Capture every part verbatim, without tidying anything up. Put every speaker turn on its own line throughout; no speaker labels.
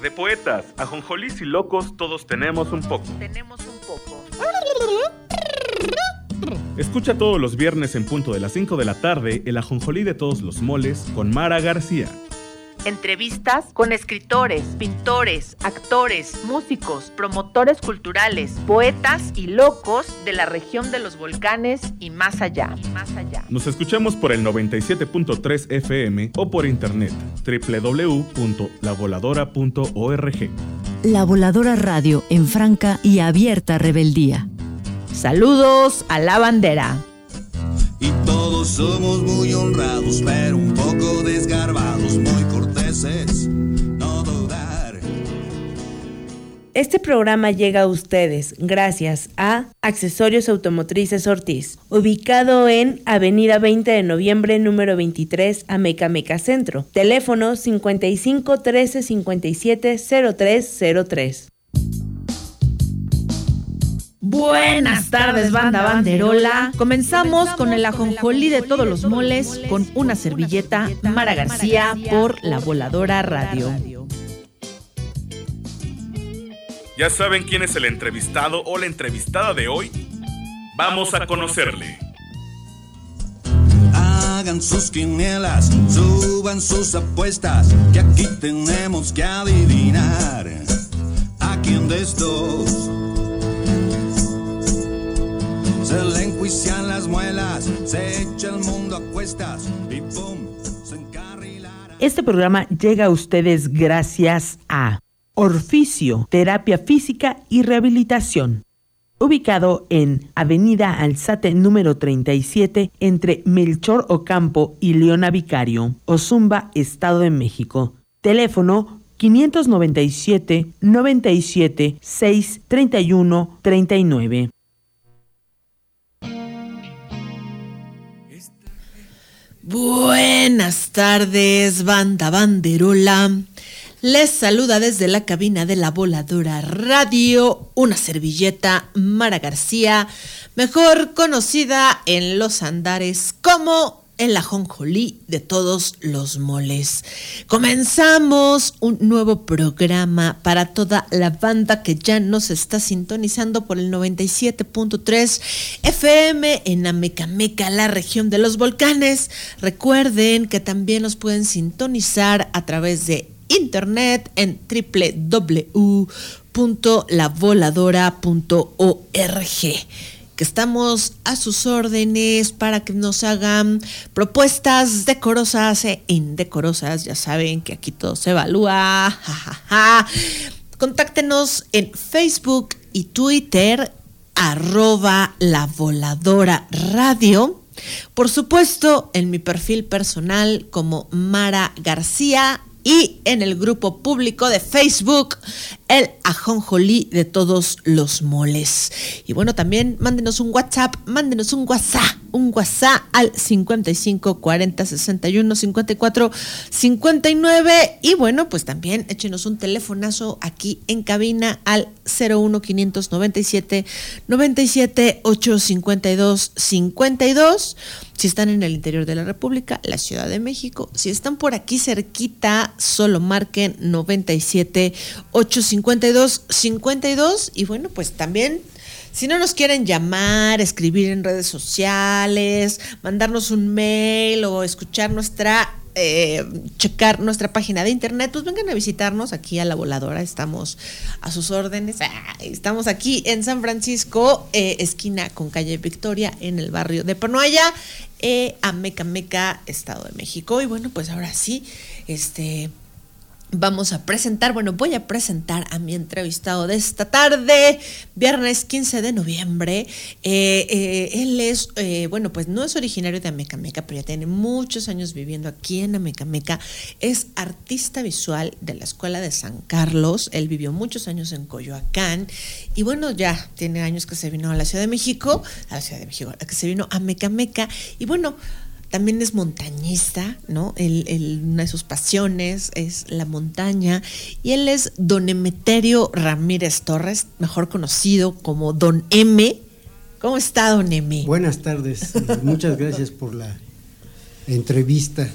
De poetas, ajonjolís y locos, todos tenemos un poco.
Tenemos un poco.
Escucha todos los viernes en punto de las cinco de la tarde el ajonjolí de todos los moles con Mara García.
Entrevistas con escritores, pintores, actores, músicos, promotores culturales, poetas y locos de la región de los volcanes y más allá. Y más allá.
Nos escuchamos por el noventa y siete punto tres F M o por internet doble u doble u doble u punto la voladora punto org.
La Voladora Radio en franca y abierta rebeldía.
Saludos a la bandera.
Y todos somos muy honrados, pero un poco desgarbados, muy corteses, no dudar.
Este programa llega a ustedes gracias a Accesorios Automotrices Ortiz, ubicado en Avenida veinte de noviembre, número veintitrés, Amecameca Centro. Teléfono cincuenta y cinco trece cincuenta y siete cero tres cero tres.
Buenas tardes, banda banderola. Comenzamos con el ajonjolí de todos los moles con una servilleta, Mara García por La Voladora Radio.
¿Ya saben quién es el entrevistado o la entrevistada de hoy? Vamos a conocerle.
Hagan sus quinielas, suban sus apuestas, que aquí tenemos que adivinar a quién de estos se le enjuician las muelas, se echa el mundo a cuestas y pum, se encarrilará.
Este programa llega a ustedes gracias a Orficio, Terapia Física y Rehabilitación, ubicado en Avenida Alzate número treinta y siete, entre Melchor Ocampo y Leona Vicario, Ozumba, Estado de México. Teléfono quinientos noventa y siete, noventa y siete, seis, treinta y uno, treinta y nueve.
Buenas tardes, banda banderola. Les saluda desde la cabina de La Voladora Radio una servilleta, Mara García, mejor conocida en los andares como el ajonjolí de todos los moles. Comenzamos un nuevo programa para toda la banda que ya nos está sintonizando por el noventa y siete punto tres F M en Amecameca, la región de los volcanes. Recuerden que también nos pueden sintonizar a través de internet en doble u doble u doble u punto la voladora punto org. Que estamos a sus órdenes para que nos hagan propuestas decorosas e indecorosas. Ya saben que aquí todo se evalúa. Ja, ja, ja. Contáctenos en Facebook y Twitter, arroba La Voladora Radio. Por supuesto, en mi perfil personal como Mara García. Y en el grupo público de Facebook, el ajonjolí de todos los moles. Y bueno, también mándenos un WhatsApp, mándenos un WhatsApp, un WhatsApp al cincuenta y cinco cuarenta sesenta y uno cincuenta y cuatro cincuenta y nueve. Y bueno, pues también échenos un telefonazo aquí en cabina al cero uno quinientos noventa y siete noventa y siete ochocientos cincuenta y dos cincuenta y dos. Si están en el interior de la República, la Ciudad de México, si están por aquí cerquita, solo marquen noventa y siete ochocientos cincuenta y dos cincuenta y dos. Y bueno, pues también, si no nos quieren llamar, escribir en redes sociales, mandarnos un mail o escuchar nuestra, eh, checar nuestra página de internet, pues vengan a visitarnos aquí a La Voladora. Estamos a sus órdenes. Estamos aquí en San Francisco, eh, esquina con calle Victoria, en el barrio de Panoaya, eh, Amecameca, Estado de México. Y bueno, pues ahora sí, este... Vamos a presentar, bueno, voy a presentar a mi entrevistado de esta tarde, viernes quince de noviembre. Eh, eh, él es, eh, bueno, pues no es originario de Amecameca, pero ya tiene muchos años viviendo aquí en Amecameca. Es artista visual de la Escuela de San Carlos. Él vivió muchos años en Coyoacán y bueno, ya tiene años que se vino a la Ciudad de México, a la Ciudad de México, que se vino a Amecameca y bueno, también es montañista, ¿no? Él, él, una de sus pasiones es la montaña y él es don Emeterio Ramírez Torres, mejor conocido como don M. ¿Cómo está, don M?
Buenas tardes, muchas gracias por la entrevista.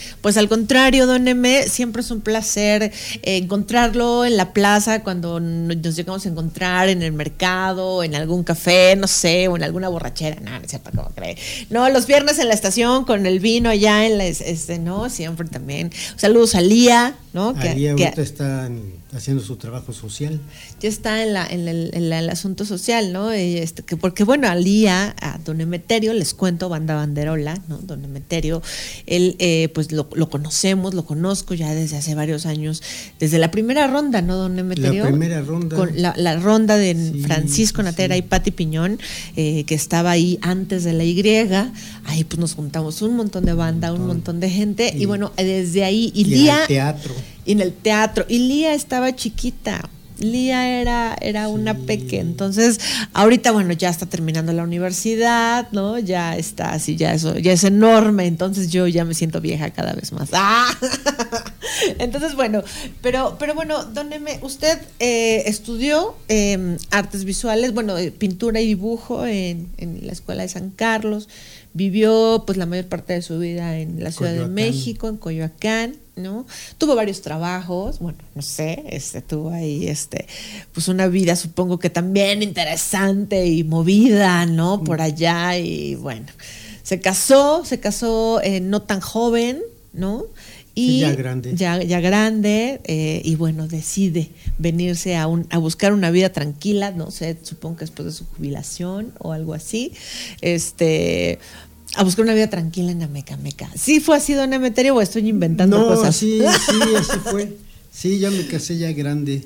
Pues al contrario, don M, siempre es un placer eh, encontrarlo en la plaza cuando nos llegamos a encontrar en el mercado, en algún café, no sé, o en alguna borrachera, no, no es cierto, ¿cómo cree? No, los viernes en la estación con el vino allá en la, este, no, siempre también. Saludos a Lía, ¿no?
Que, Lía ahorita que, está haciendo su trabajo social.
Ya está en la, en el, en la, el asunto social, ¿no? Este, que porque bueno, a Lía, a don Emeterio, les cuento, Banda Banderola, ¿no? Don Emeterio, él eh, pues lo, lo conocemos, lo conozco ya desde hace varios años, desde la primera ronda, ¿no, don Emeterio?
La primera ronda.
Con la, la ronda de sí, Francisco Natera
sí.
y Pati Piñón, eh, que estaba ahí antes de la Y, ahí pues nos juntamos un montón de banda, un montón, un montón de gente, y, y bueno, desde ahí, y, y Lía...
en el teatro.
Y en el teatro, y Lía estaba chiquita, Lía era, era sí. una peque, entonces ahorita bueno ya está terminando la universidad, ¿no? Ya está así, ya eso, ya es enorme, entonces yo ya me siento vieja cada vez más. ¡Ah! Entonces bueno, pero, pero bueno, don M, usted eh, estudió eh, artes visuales, bueno, eh, pintura y dibujo en, en la Escuela de San Carlos, vivió pues la mayor parte de su vida en la Ciudad Coyoacán. de México, en Coyoacán, ¿no? Tuvo varios trabajos, bueno, no sé, este, tuvo ahí, este, pues una vida, supongo que también interesante y movida, ¿no? Por allá, y bueno, se casó, se casó eh, no tan joven, ¿no? Y
sí, ya grande.
Ya, ya grande, eh, y bueno, decide venirse a, un, a buscar una vida tranquila, no sé, supongo que después de su jubilación o algo así, este... a buscar una vida tranquila en Amecameca. ¿Sí fue así, don Emeterio, o estoy inventando
no,
cosas?
No, sí, sí, así fue. Sí, ya me casé ya grande,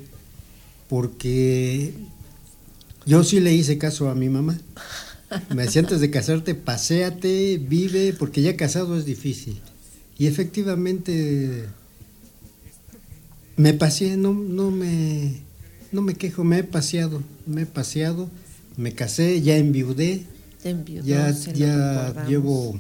porque yo sí le hice caso a mi mamá. Me decía, antes de casarte, paséate, vive, porque ya casado es difícil. Y efectivamente me paseé, no, no me, no me quejo, me he paseado, me he paseado, me casé, ya enviudé.
Enviudó,
ya ya llevo,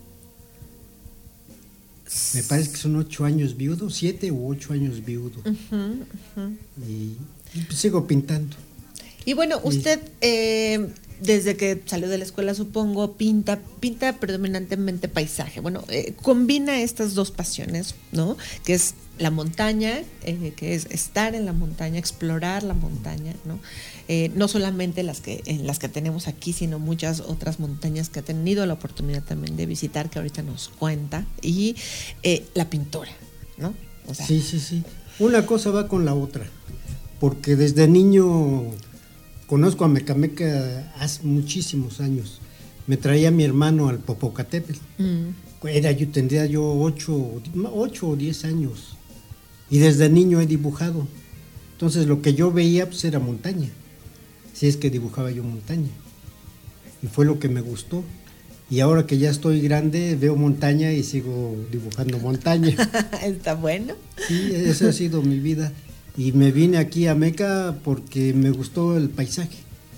me parece que son ocho años viudo, siete u ocho años viudo. Uh-huh, uh-huh. Y, y pues sigo pintando.
Y bueno, usted eh, desde que salió de la escuela, supongo, pinta, pinta predominantemente paisaje. Bueno, eh, combina estas dos pasiones, ¿no? Que es la montaña, eh, que es estar en la montaña, explorar la montaña, ¿no? Eh, no solamente las que en las que tenemos aquí, sino muchas otras montañas que ha tenido la oportunidad también de visitar, que ahorita nos cuenta, y eh, la pintura, ¿no? O sea,
sí, sí, sí. Una cosa va con la otra, porque desde niño conozco a Amecameca hace muchísimos años. Me traía mi hermano al Popocatépetl. Mm. Era, yo tendría yo ocho, ocho o diez años. Y desde niño he dibujado. Entonces lo que yo veía pues era montaña. Si es que dibujaba yo montaña. Y fue lo que me gustó. Y ahora que ya estoy grande, veo montaña y sigo dibujando montaña.
Está bueno.
Sí, esa ha sido mi vida. Y me vine aquí a Meca porque me gustó el paisaje.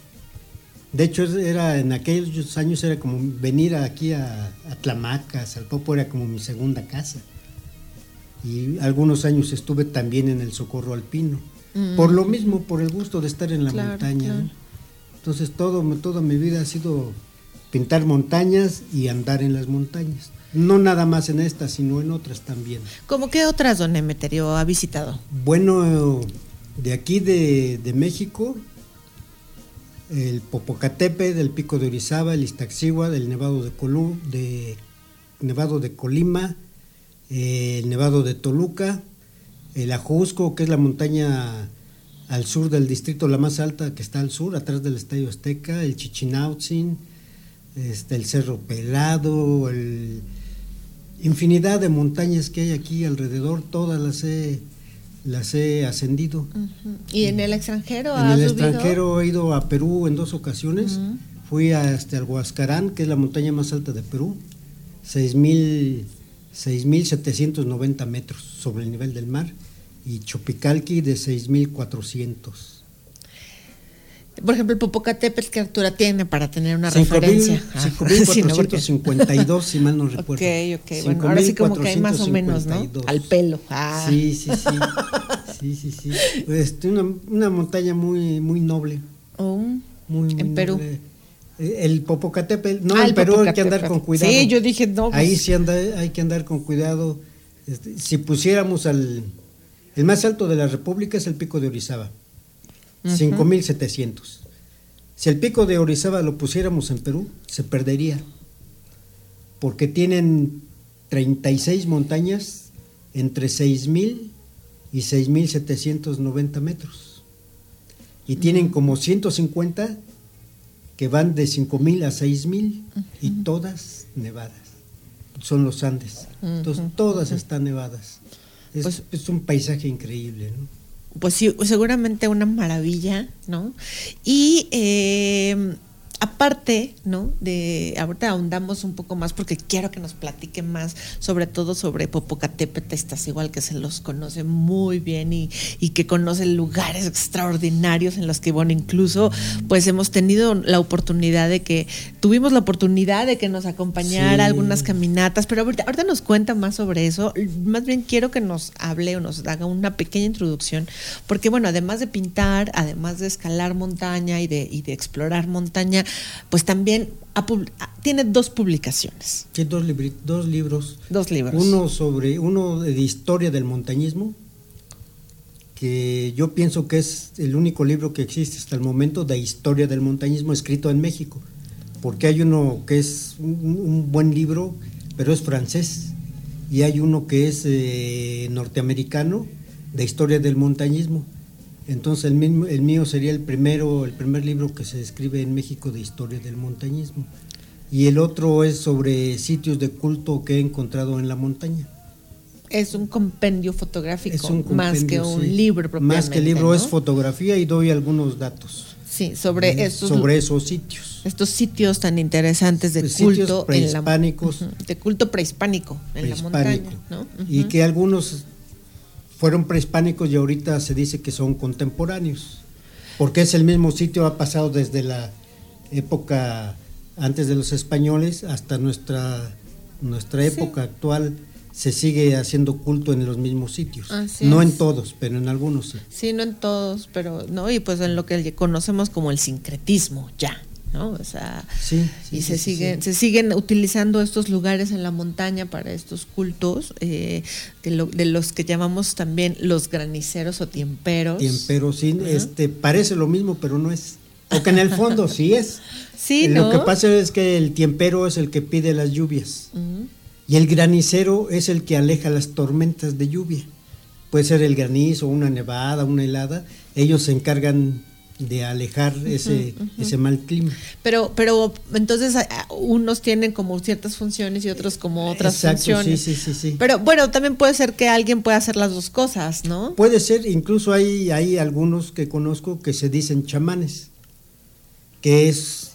De hecho, era en aquellos años era como venir aquí a, a Tlamaca, Salpopo, era como mi segunda casa. Y algunos años estuve también en el Socorro Alpino. Mm. Por lo mismo, por el gusto de estar en la claro, montaña. Claro. ¿No? Entonces, todo, toda mi vida ha sido pintar montañas y andar en las montañas. No nada más en estas, sino en otras también.
¿Cómo qué otras, don Emeterio, ha visitado?
Bueno, de aquí de, de México, el Popocatépetl, el Pico de Orizaba, el Iztaccíhuatl, el Nevado de, Colú, de, Nevado de Colima, eh, el Nevado de Toluca, el Ajusco, que es la montaña al sur del distrito, la más alta que está al sur, atrás del Estadio Azteca, el Chichinautzin, este, el Cerro Pelado, el... infinidad de montañas que hay aquí alrededor, todas las he, las he ascendido.
Uh-huh. ¿Y en el extranjero?
En el subido? extranjero he ido a Perú en dos ocasiones. Uh-huh. Fui a, este, al Huascarán, que es la montaña más alta de Perú, seis mil setecientos noventa metros sobre el nivel del mar, y Chopicalqui de seis mil cuatrocientos.
Por ejemplo, el Popocatépetl, ¿qué altura tiene para tener una referencia?
cinco mil cuatrocientos cincuenta y dos, si mal no recuerdo.
Ok, ok, bueno, ahora sí como que hay más o menos, ¿no? Al pelo. Ah.
Sí, sí, sí, sí, sí, sí. Este, una, una montaña muy, muy noble.
Oh,
muy, muy
en Perú.
Noble. El Popocatépetl, no,
ah,
en Perú hay que andar con cuidado.
Sí, yo dije no.
Pues. Ahí sí anda, hay que andar con cuidado. Este, si pusiéramos al... El más alto de la República es el Pico de Orizaba, uh-huh. cinco mil setecientos. Si el Pico de Orizaba lo pusiéramos en Perú, se perdería, porque tienen treinta y seis montañas entre seis mil y seis mil setecientos noventa metros. Y uh-huh. tienen como ciento cincuenta que van de cinco mil a seis mil, uh-huh. y todas nevadas. Son los Andes. Uh-huh. Entonces, todas uh-huh. están nevadas. Es, pues, es un paisaje increíble, ¿no?
Pues sí, seguramente una maravilla, ¿no? Y eh, aparte, ¿no? De ahorita ahondamos un poco más porque quiero que nos platique más, sobre todo sobre Popocatépetl, Iztaccíhuatl, que se los conoce muy bien y, y que conoce lugares extraordinarios en los que, bueno, incluso pues hemos tenido la oportunidad de que, tuvimos la oportunidad de que nos acompañara sí. algunas caminatas, pero ahorita, ahorita nos cuenta más sobre eso. Más bien quiero que nos hable o nos haga una pequeña introducción, porque bueno, además de pintar, además de escalar montaña y de, y de explorar montaña, pues también ha, tiene dos publicaciones.
Sí, dos, libri, dos libros.
Dos libros.
Uno sobre, uno de historia del montañismo, que yo pienso que es el único libro que existe hasta el momento de historia del montañismo escrito en México, porque hay uno que es un, un buen libro, pero es francés, y hay uno que es eh, norteamericano de historia del montañismo. Entonces el, mismo, el mío sería el primero, el primer libro que se escribe en México de historia del montañismo, y el otro es sobre sitios de culto que he encontrado en la montaña.
Es un compendio fotográfico,
es un compendio,
más que un
sí.
libro propiamente.
Más que libro, ¿no? Es fotografía y doy algunos datos.
Sí, sobre
¿no?
esos,
sobre esos sitios.
Estos sitios tan interesantes de
pues
culto
prehispánicos,
en la, de culto prehispánico en prehispánico, la montaña, ¿no? Uh-huh.
Y que algunos fueron prehispánicos y ahorita se dice que son contemporáneos, porque es el mismo sitio, ha pasado desde la época antes de los españoles hasta nuestra nuestra época sí. actual. Se sigue haciendo culto en los mismos sitios. Así no es. En todos, pero en algunos sí.
Sí, no en todos, pero no, y pues en lo que conocemos como el sincretismo ya, ¿no? O sea,
sí, sí,
y
sí,
se
sí,
siguen
sí.
se siguen utilizando estos lugares en la montaña para estos cultos, eh, de, lo, de los que llamamos también los graniceros o tiemperos.
Tiemperos, sí, uh-huh. este parece lo mismo, pero no es. Porque en el fondo sí es.
Sí,
Lo
¿no?
que pasa es que el tiempero es el que pide las lluvias. Uh-huh. Y el granicero es el que aleja las tormentas de lluvia. Puede ser el granizo, una nevada, una helada. Ellos se encargan de alejar uh-huh, ese, uh-huh. ese mal clima.
Pero, pero entonces unos tienen como ciertas funciones y otros como otras
Exacto,
funciones.
Sí, sí, sí, sí.
Pero bueno, también puede ser que alguien pueda hacer las dos cosas, ¿no?
Puede ser, incluso hay, hay algunos que conozco que se dicen chamanes, que es,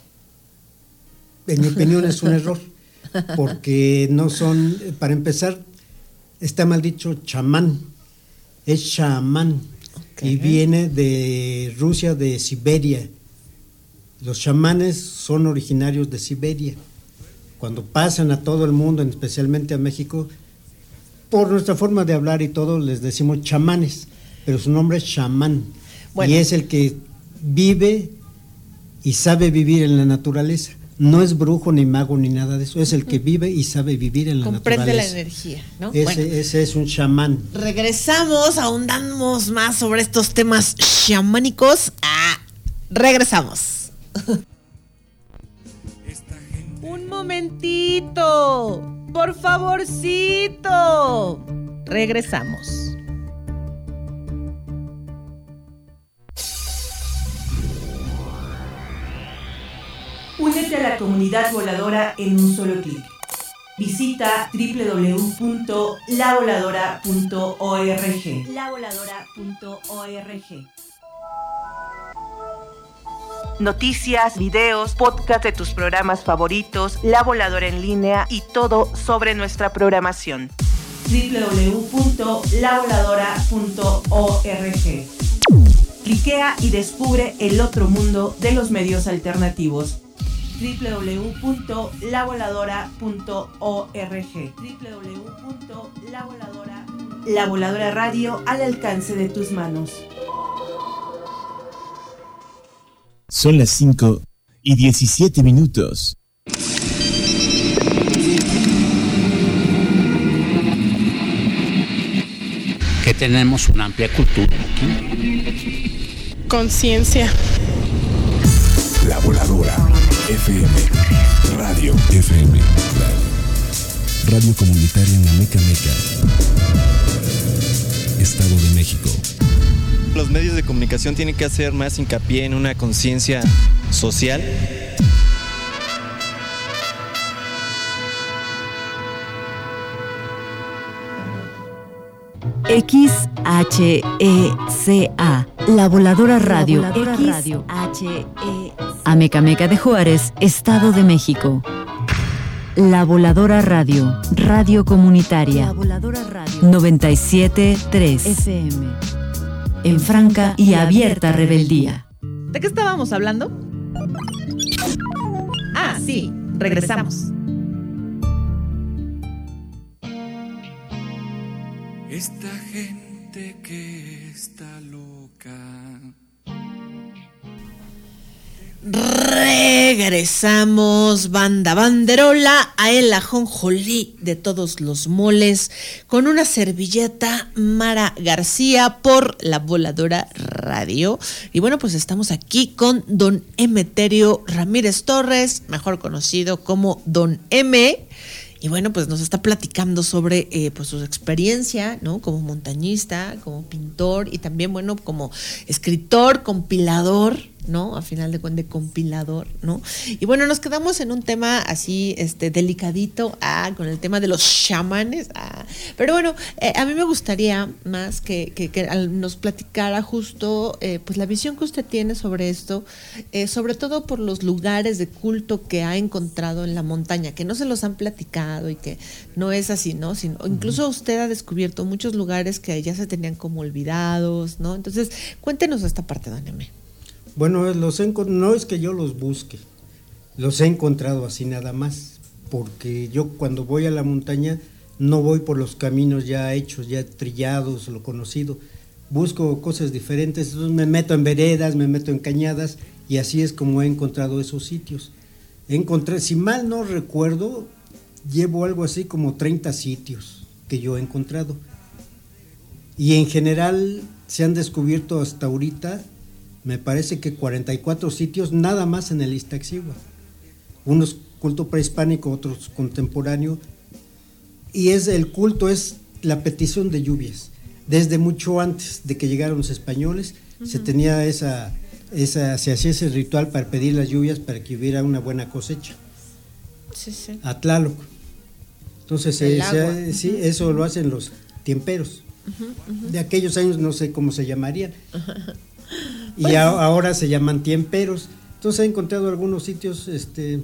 en mi opinión, es un error. Porque no son, para empezar, está mal dicho chamán, es chamán, okay. Y viene de Rusia, de Siberia. Los chamanes son originarios de Siberia. Cuando pasan a todo el mundo, especialmente a México, por nuestra forma de hablar y todo, les decimos chamanes, pero su nombre es chamán, bueno. Y es el que vive y sabe vivir en la naturaleza. No es brujo ni mago ni nada de eso, es el que vive y sabe vivir en la
Comprende
naturaleza.
Comprende la energía, ¿no?
Ese,
bueno,
ese es un chamán.
Regresamos, ahondamos más sobre estos temas chamánicos. Ah, regresamos. Un momentito, por favorcito. Regresamos.
Únete a la comunidad voladora en un solo clic. Visita doble u doble u doble u punto la voladora punto org. la voladora punto org. Noticias, videos, podcast de tus programas favoritos, La Voladora en línea y todo sobre nuestra programación. doble u doble u doble u punto la voladora punto org. Cliquea y descubre el otro mundo de los medios alternativos. doble u doble u doble u punto la voladora punto org. doble u doble u doble u punto la voladora punto org. La Voladora Radio al alcance de tus manos.
Son las cinco y diecisiete minutos.
tenemos una amplia cultura aquí.
Conciencia.
La Voladora F M, Radio F M, Radio, Radio Comunitaria en la Meca Meca, Estado de México.
Los medios de comunicación tienen que hacer más hincapié en una conciencia social.
X H E C A, La Voladora Radio. La Voladora
X
Radio. H E C A. Amecameca de Juárez, Estado de México. La Voladora Radio, Radio Comunitaria. La Voladora Radio. noventa y siete punto tres F M. En franca y abierta rebeldía.
¿De qué estábamos hablando? Ah, sí, regresamos.
Esta gente que está loca.
Regresamos, banda banderola, a el ajonjolí de todos los moles, con una servilleta Mara García por La Voladora Radio. Y bueno, pues estamos aquí con don Emeterio Ramírez Torres, mejor conocido como Don M. Y bueno, pues nos está platicando sobre eh, pues su experiencia, ¿no? Como montañista, como pintor y también, bueno, como escritor, compilador, ¿no? A final de cuentas, de compilador, ¿no? Y bueno, nos quedamos en un tema así, este, delicadito, ah, con el tema de los chamanes, ah. Pero bueno, eh, a mí me gustaría más que, que, que nos platicara justo, eh, pues la visión que usted tiene sobre esto, eh, sobre todo por los lugares de culto que ha encontrado en la montaña, que no se los han platicado y que no es así, ¿no? Sino, incluso usted ha descubierto muchos lugares que ya se tenían como olvidados, ¿no? Entonces, cuéntenos esta parte, don M.
Bueno, los he, no es que yo los busque, los he encontrado así nada más, porque yo cuando voy a la montaña no voy por los caminos ya hechos, ya trillados, lo conocido, busco cosas diferentes, entonces me meto en veredas, me meto en cañadas y así es como he encontrado esos sitios. Encontré, si mal no recuerdo, llevo algo así como treinta sitios que yo he encontrado y en general se han descubierto hasta ahorita, me parece que cuarenta y cuatro sitios nada más en el Iztaccíhuatl, unos culto prehispánico, otros contemporáneo, y es el culto es la petición de lluvias. Desde mucho antes de que llegaron los españoles, uh-huh. se tenía esa, esa, se hacía ese ritual para pedir las lluvias para que hubiera una buena cosecha.
Sí, sí.
A Tlaloc. Entonces,
el
eh,
agua.
se, sí,
uh-huh.
eso lo hacen los tiemperos. Uh-huh, uh-huh. De aquellos años no sé cómo se llamarían. Uh-huh. Y pues, a, ahora se llaman tiemperos. Entonces he encontrado algunos sitios, este...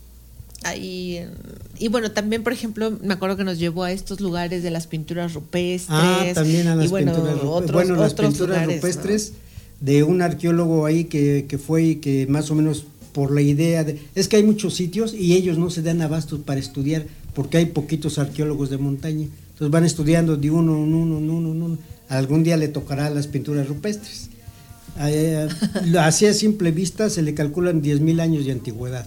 ahí, y bueno, también por ejemplo, me acuerdo que nos llevó a estos lugares de las pinturas rupestres.
Ah, también a las
y bueno,
pinturas rupestres.
Otros,
bueno, las
otros
pinturas
lugares,
rupestres,
¿no?
De un arqueólogo ahí que, que fue y que más o menos por la idea de... Es que hay muchos sitios y ellos no se dan abastos para estudiar porque hay poquitos arqueólogos de montaña. Entonces van estudiando de uno en uno, en uno, en uno. Algún día le tocará las pinturas rupestres. Eh, así a simple vista se le calculan diez mil años de antigüedad,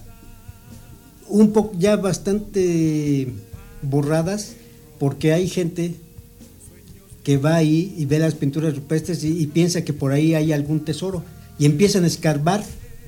un poco ya bastante borradas porque hay gente que va ahí y ve las pinturas rupestres y, y piensa que por ahí hay algún tesoro y empiezan a escarbar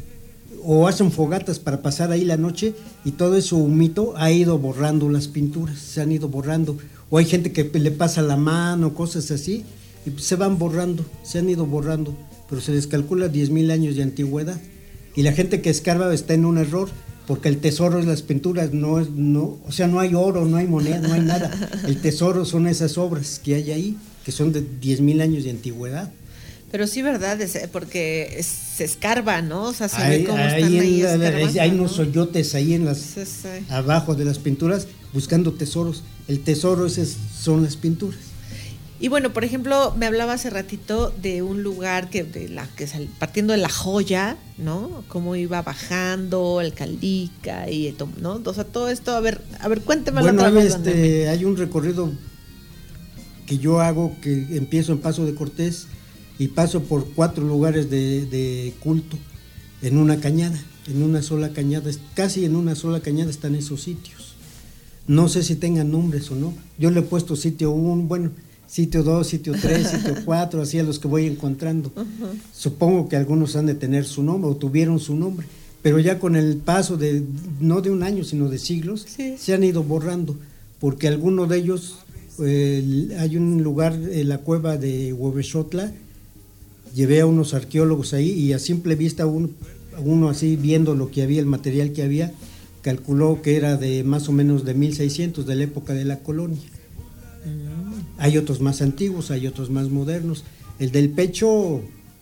o hacen fogatas para pasar ahí la noche y todo eso humito ha ido borrando las pinturas, se han ido borrando, o hay gente que le pasa la mano, cosas así y se van borrando, se han ido borrando, pero se les calcula diez mil años de antigüedad. Y la gente que escarba está en un error, porque el tesoro es las pinturas, no es, no, o sea, no hay oro, no hay moneda, no hay nada. El tesoro son esas obras que hay ahí, que son de diez mil años de antigüedad.
Pero sí, verdad, es porque es, se escarba, ¿no? O sea, se
hay,
ve cómo
hay
están ahí
la,
escarbando,
hay
¿no?
unos hoyotes ahí en las,
sí, sí.
abajo de las pinturas, buscando tesoros. El tesoro esas son las pinturas.
Y bueno, por ejemplo, me hablaba hace ratito de un lugar que, de la, que sal, partiendo de La Joya, ¿no? Cómo iba bajando el Caldica y, ¿no? O sea, todo esto, a ver, a ver, cuénteme
bueno,
otra vez.
Este, hay un recorrido que yo hago que empiezo en Paso de Cortés y paso por cuatro lugares de, de culto en una cañada, en una sola cañada, casi en una sola cañada están esos sitios. No sé si tengan nombres o no. Yo le he puesto sitio un, bueno, sitio dos, sitio tres, sitio cuatro, así a los que voy encontrando. Uh-huh. Supongo que algunos han de tener su nombre o tuvieron su nombre, pero ya con el paso de, no de un año, sino de siglos, sí. se han ido borrando, porque algunos de ellos, eh, hay un lugar en la cueva de Huehuexotla, llevé a unos arqueólogos ahí y a simple vista uno, uno así viendo lo que había, el material que había, calculó que era de más o menos de mil seiscientos, de la época de la colonia. Mm. Hay otros más antiguos, hay otros más modernos. El del pecho,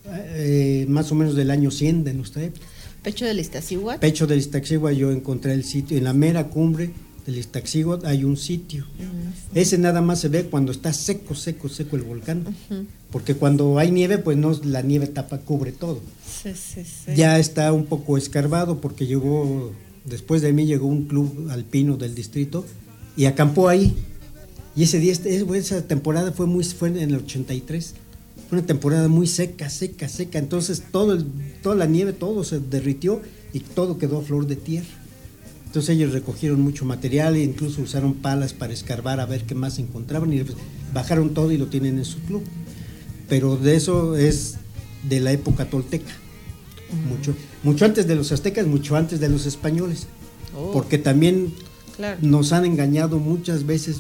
eh, más o menos del año cien de nuestra época.
¿Pecho del Iztaccíhuatl?
Pecho del Iztaccíhuatl, yo encontré el sitio, en la mera cumbre del Iztaccíhuatl hay un sitio. Uh-huh. Ese nada más se ve cuando está seco, seco, seco el volcán. Uh-huh. Porque cuando hay nieve, pues no, la nieve tapa, cubre todo.
Sí, sí, sí.
Ya está un poco escarbado porque llegó, después de mí llegó un club alpino del distrito y acampó ahí. Y ese día, esa temporada fue muy, fue en el ochenta y tres. Fue una temporada muy seca, seca, seca. Entonces todo el, toda la nieve, todo se derritió y todo quedó a flor de tierra. Entonces ellos recogieron mucho material e incluso usaron palas para escarbar a ver qué más encontraban y pues, bajaron todo y lo tienen en su club. Pero de eso es de la época tolteca. Uh-huh. Mucho, mucho antes de los aztecas, mucho antes de los españoles. Oh. Porque también claro. nos han engañado muchas veces.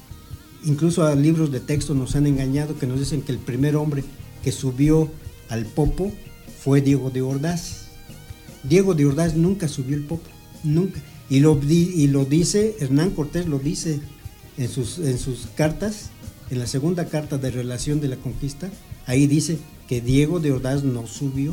Incluso a libros de texto nos han engañado, que nos dicen que el primer hombre que subió al Popo fue Diego de Ordaz. Diego de Ordaz nunca subió el Popo, nunca. Y lo, y lo dice, Hernán Cortés lo dice en sus, en sus cartas, en la segunda carta de relación de la conquista, ahí dice que Diego de Ordaz no subió.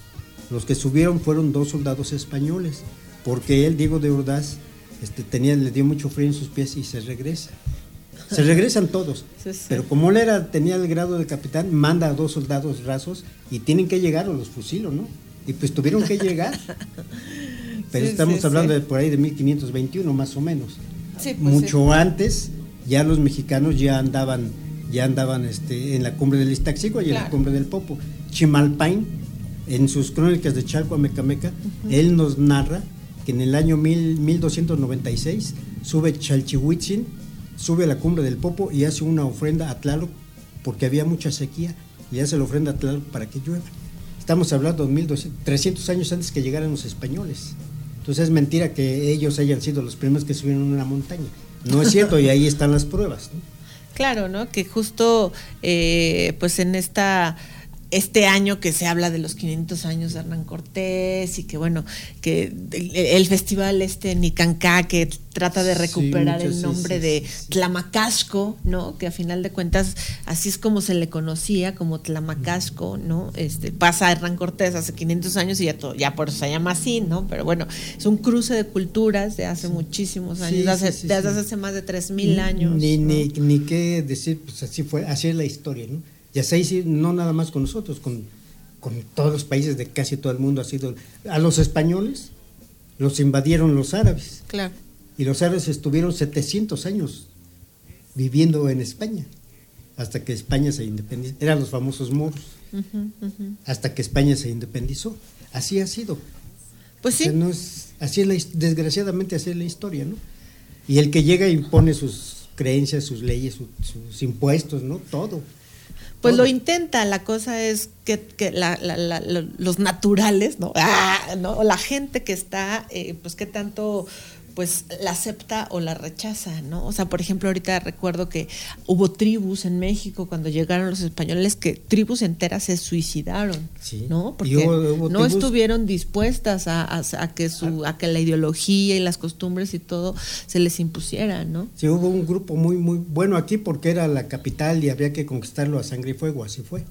Los que subieron fueron dos soldados españoles, porque él, Diego de Ordaz, este, tenía, le dio mucho frío en sus pies y se regresa. Se regresan todos, sí, sí. pero como él era, tenía el grado de capitán, manda a dos soldados rasos y tienen que llegar o los fusilo, ¿no? Y pues tuvieron que llegar. Pero sí, estamos sí, hablando sí. de por ahí de mil quinientos veintiuno más o menos.
Sí, pues
Mucho
sí.
antes ya los mexicanos ya andaban, ya andaban este, en la cumbre del Iztaccíhuatl y claro. en la cumbre del Popo. Chimalpain, en sus crónicas de Chalco a Mecameca, uh-huh. él nos narra que en el año mil doscientos noventa y seis sube Chalchihuitzin, sube a la cumbre del Popo y hace una ofrenda a Tlaloc porque había mucha sequía y hace la ofrenda a Tlaloc para que llueva. Estamos hablando de mil doscientos, trescientos años antes que llegaran los españoles. Entonces es mentira que ellos hayan sido los primeros que subieron una montaña. No es cierto y ahí están las pruebas, ¿no?
Claro, ¿no? Que justo eh, pues en esta... este año que se habla de los quinientos años de Hernán Cortés y que bueno, que el, el festival este Nicancá que trata de recuperar sí, el nombre sí, sí, de sí. Tlamacasco, ¿no? Que a final de cuentas así es como se le conocía, como Tlamacasco, ¿no? Este, pasa Hernán Cortés hace quinientos años y ya, todo, ya por eso se llama así, ¿no? Pero bueno, es un cruce de culturas de hace sí. muchísimos años, sí, hace, sí, sí, desde sí. hace más de tres mil años.
Ni,
¿no?
ni, ni qué decir, pues así fue, así es la historia, ¿no? Y así, no nada más con nosotros, con, con todos los países de casi todo el mundo ha sido. A los españoles los invadieron los árabes.
Claro.
Y los árabes estuvieron setecientos años viviendo en España, hasta que España se independizó. Eran los famosos moros, uh-huh, uh-huh. hasta que España se independizó. Así ha sido.
Pues sí.
O sea, no es, así es la, desgraciadamente así es la historia, ¿no? Y el que llega impone sus creencias, sus leyes, sus, sus impuestos, ¿no? Todo.
Pues lo intenta, la cosa es que, que la, la, la, la, los naturales, ¿no? Ah, ¿no? La gente que está, eh, pues qué tanto pues la acepta o la rechaza, ¿no? O sea, por ejemplo, ahorita recuerdo que hubo tribus en México cuando llegaron los españoles, que tribus enteras se suicidaron,
sí.
¿no? Porque
hubo, hubo
no
tribus...
estuvieron dispuestas a, a, a que su a que la ideología y las costumbres y todo se les impusiera, ¿no?
Sí, hubo un grupo muy, muy bueno aquí porque era la capital y había que conquistarlo a sangre y fuego, así fue.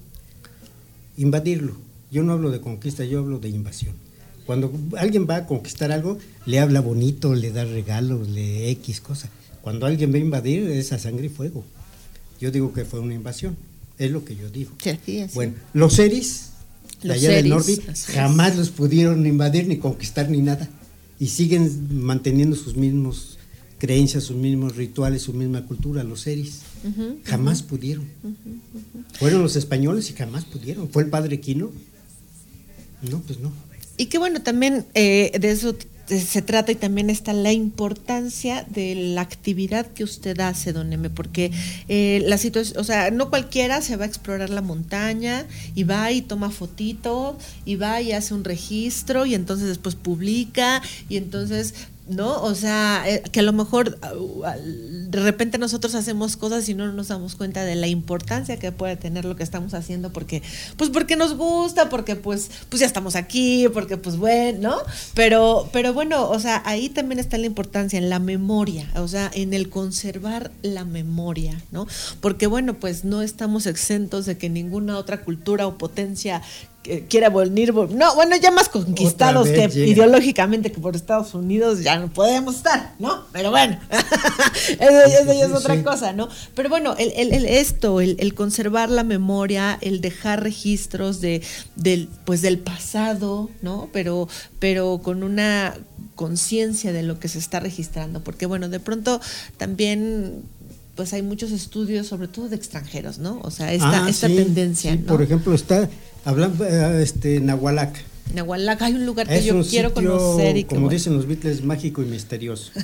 Invadirlo. Yo no hablo de conquista, yo hablo de invasión. Cuando alguien va a conquistar algo, le habla bonito, le da regalos, le X cosa. Cuando alguien va a invadir, es a sangre y fuego. Yo digo que fue una invasión, es lo que yo digo.
Sí, sí, sí.
Bueno, los seris,
los
allá
seris,
del norte, jamás los pudieron invadir, ni conquistar, ni nada. Y siguen manteniendo sus mismos creencias, sus mismos rituales, su misma cultura, los seris. Uh-huh, jamás uh-huh. pudieron. Uh-huh, uh-huh. Fueron los españoles y jamás pudieron. ¿Fue el padre Quino? No, pues no.
Y que bueno, también eh, de eso se trata y también está la importancia de la actividad que usted hace, don Eme, porque eh, la situación, o sea, no cualquiera se va a explorar la montaña y va y toma fotito y va y hace un registro y entonces después publica y entonces, ¿no? O sea, eh, que a lo mejor uh, de repente nosotros hacemos cosas y no nos damos cuenta de la importancia que puede tener lo que estamos haciendo porque, pues porque nos gusta, porque pues, pues ya estamos aquí, porque pues bueno, ¿no? Pero, pero bueno, o sea, ahí también está la importancia en la memoria, o sea, en el conservar la memoria, ¿no? Porque bueno, pues no estamos exentos de que ninguna otra cultura o potencia quiera venir, no, bueno, ya más conquistados que llega. Ideológicamente que por Estados Unidos ya no podemos estar, ¿no? Pero bueno, eso, eso ya es otra sí. cosa, ¿no? Pero bueno, el, el, el esto, el, el conservar la memoria, el dejar registros de, del, pues del pasado, ¿no? Pero, pero con una conciencia de lo que se está registrando, porque bueno, de pronto también pues hay muchos estudios, sobre todo de extranjeros, ¿no? O sea, esta,
ah,
esta
sí,
tendencia,
sí,
¿no?
Por ejemplo, está hablando este Nahualac.
Nahualac, hay un lugar que
es
yo
un
quiero
sitio,
conocer y que
como
bueno.
dicen los Beatles, mágico y misterioso.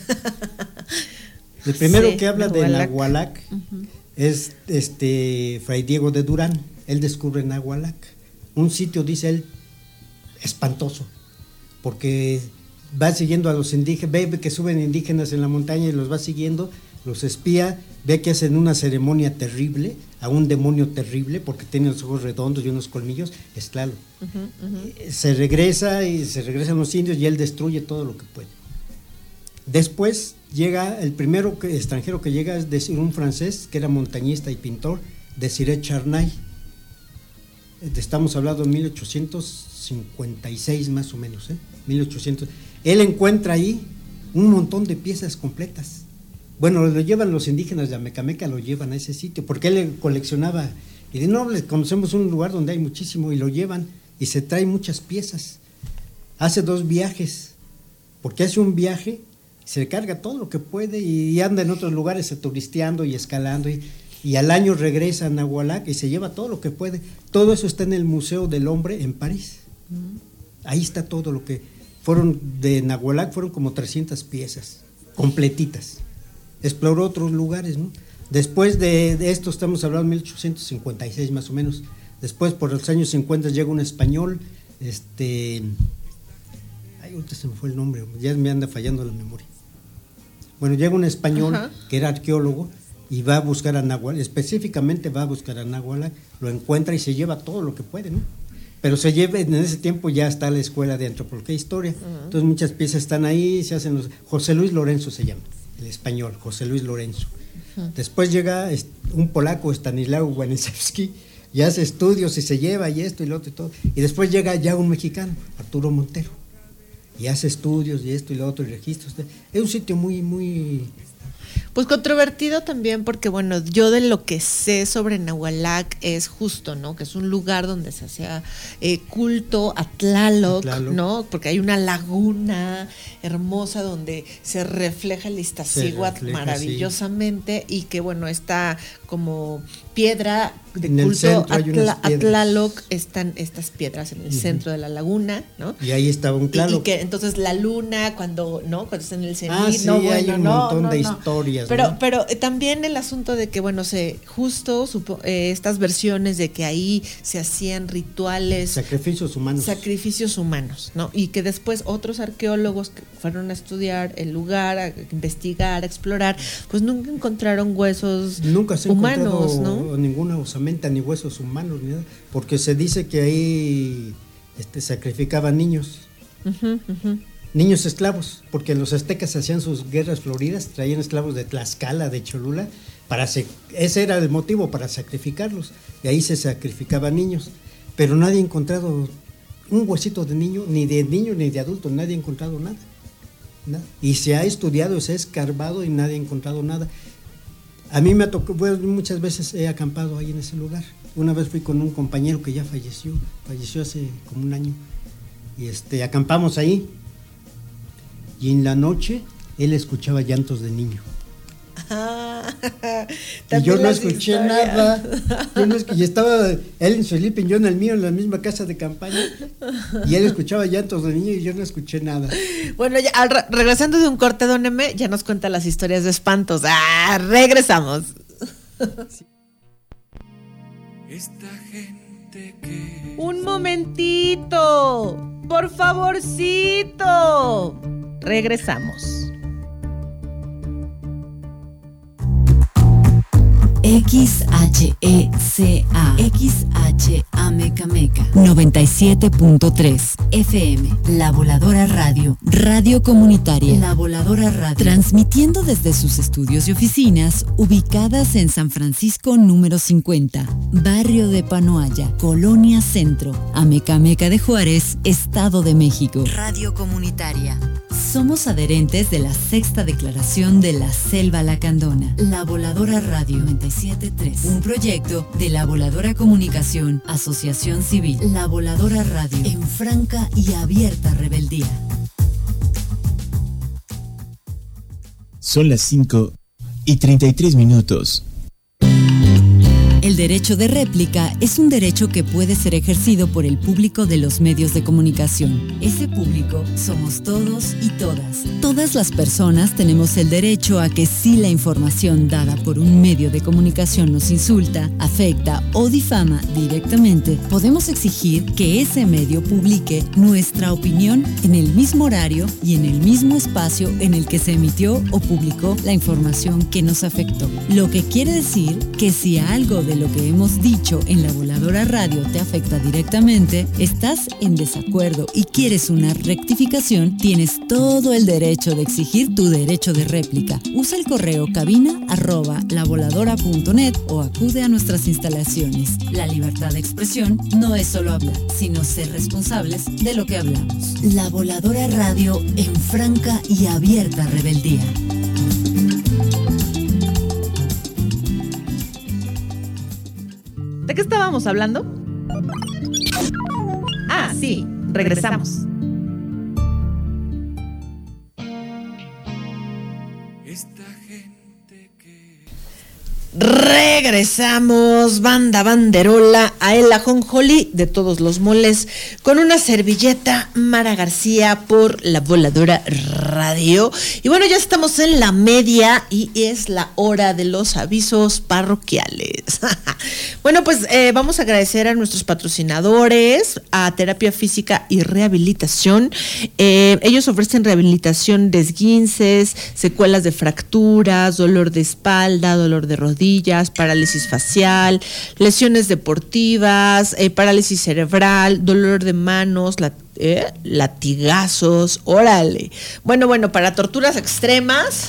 El primero sí, que habla Nahualac. de Nahualac uh-huh. es este Fray Diego de Durán. Él descubre Nahualac, un sitio, dice él, espantoso, porque va siguiendo a los indígenas, ve que suben indígenas en la montaña y los va siguiendo, los espía, ve que hacen una ceremonia terrible a un demonio terrible porque tiene los ojos redondos y unos colmillos, es claro. Uh-huh, uh-huh. Se regresa y se regresan los indios y él destruye todo lo que puede. Después llega, el primero que, extranjero que llega es decir, un francés que era montañista y pintor, Desiré Charnay. Estamos hablando de mil ochocientos cincuenta y seis más o menos, ¿eh? mil ochocientos. Él encuentra ahí un montón de piezas completas. Bueno, lo llevan los indígenas de Amecameca, lo llevan a ese sitio, porque él coleccionaba, y de no, les conocemos un lugar donde hay muchísimo, y lo llevan, y se trae muchas piezas. Hace dos viajes, porque hace un viaje, se carga todo lo que puede, y anda en otros lugares turisteando y escalando, y, y al año regresa a Nahualac, y se lleva todo lo que puede. Todo eso está en el Museo del Hombre en París. Ahí está todo lo que, fueron de Nahualac, fueron como trescientas piezas, completitas. Exploró otros lugares, ¿no? Después de, de esto estamos hablando de mil ochocientos cincuenta y seis más o menos. Después, por los años cincuenta, llega un español, este, ay, ahorita se me fue el nombre, ya me anda fallando la memoria. Bueno, llega un español Ajá. que era arqueólogo y va a buscar a Nahualac, específicamente va a buscar a Nahualac, lo encuentra y se lleva todo lo que puede, ¿no? Pero se lleva, en ese tiempo ya está la escuela de antropología e historia, uh-huh. entonces muchas piezas están ahí, se hacen los, José Luis Lorenzo se llama. El español, José Luis Lorenzo. Uh-huh. Después llega un polaco, Stanislao Waniszewski, y hace estudios y se lleva y esto y lo otro y todo. Y después llega ya un mexicano, Arturo Montero, y hace estudios y esto y lo otro y registros. Es un sitio muy, muy...
Pues controvertido también porque, bueno, yo de lo que sé sobre Nahualac es justo, ¿no? Que es un lugar donde se hacía eh, culto a Tlaloc, Tlaloc, ¿no? Porque hay una laguna hermosa donde se refleja el Iztaccíhuatl maravillosamente sí. y que, bueno, está como piedra de en culto a, Tla, a Tlaloc, están estas piedras en el uh-huh. centro de la laguna, ¿no?
Y ahí estaba un Tlaloc.
Y, y que entonces la luna, cuando, ¿no? Cuando está en el cenit,
ah, sí,
no, bueno,
hay un
no,
montón
no,
de
no.
historias.
Pero,
¿no?
pero también el asunto de que, bueno, se justo supo, eh, estas versiones de que ahí se hacían rituales.
Sacrificios humanos.
Sacrificios humanos, ¿no? Y que después otros arqueólogos que fueron a estudiar el lugar, a investigar, a explorar, pues nunca encontraron huesos
nunca se
humanos, ¿no?
Ninguna osamenta, ni huesos humanos, ni nada, porque se dice que ahí este, sacrificaban niños. Uh-huh, uh-huh. Niños esclavos, porque los aztecas hacían sus guerras floridas, traían esclavos de Tlaxcala, de Cholula, para se, ese era el motivo para sacrificarlos, y ahí se sacrificaban niños, pero nadie ha encontrado un huesito de niño, ni de niño ni de adulto, nadie ha encontrado nada, nada. Y se ha estudiado, se ha escarbado y nadie ha encontrado nada. A mí me ha tocado, bueno, muchas veces he acampado ahí en ese lugar. Una vez fui con un compañero que ya falleció, falleció hace como un año, y este, acampamos ahí. Y en la noche él escuchaba llantos de niño. Y yo no escuché historias. nada. Yo no escuché, y estaba él en su sleeping, yo en el mío, en la misma casa de campaña. Y él escuchaba llantos de niño y yo no escuché nada.
Bueno, ya, al, regresando de un corte, don M, ya nos cuenta las historias de espantos. ¡Ah! Regresamos.
Esta gente que...
Un momentito. Por favorcito. Regresamos.
X H E C A X H A Meca Meca noventa y siete punto tres F M. La Voladora Radio, radio comunitaria. La Voladora Radio, transmitiendo desde sus estudios y oficinas ubicadas en San Francisco número cincuenta, barrio de Panoaya, Colonia Centro, Amecameca de Juárez, Estado de México. Radio comunitaria. Somos adherentes de la sexta declaración de la Selva Lacandona. La Voladora Radio noventa y siete punto tres. Un proyecto de La Voladora Comunicación, Asociación Civil. La Voladora Radio, en franca y abierta rebeldía.
Son las cinco y treinta y tres minutos.
El derecho de réplica es un derecho que puede ser ejercido por el público de los medios de comunicación. Ese público somos todos y todas. Todas las personas tenemos el derecho a que si la información dada por un medio de comunicación nos insulta, afecta o difama directamente, podemos exigir que ese medio publique nuestra opinión en el mismo horario y en el mismo espacio en el que se emitió o publicó la información que nos afectó. Lo que quiere decir que si algo de lo que hemos dicho en La Voladora Radio te afecta directamente, estás en desacuerdo y quieres una rectificación, tienes todo el derecho de exigir tu derecho de réplica. Usa el correo cabina arroba lavoladora punto net o acude a nuestras instalaciones. La libertad de expresión no es solo hablar, sino ser responsables de lo que hablamos. La Voladora Radio, en franca y abierta rebeldía.
¿De qué estábamos hablando? Ah, sí, regresamos.
Esta gente que...
Regresamos, banda banderola, a el ajonjolí de todos los moles, con una servilleta, Mara García, por La Voladora Radio. Y bueno, ya estamos en la media y es la hora de los avisos parroquiales. Bueno, pues eh, vamos a agradecer a nuestros patrocinadores, a Terapia Física y Rehabilitación. Eh, ellos ofrecen rehabilitación de esguinces, secuelas de fracturas, dolor de espalda, dolor de rodillas, parálisis facial, lesiones deportivas, eh, parálisis cerebral, dolor de manos, la ¿Eh? latigazos, órale. Bueno, bueno, para torturas extremas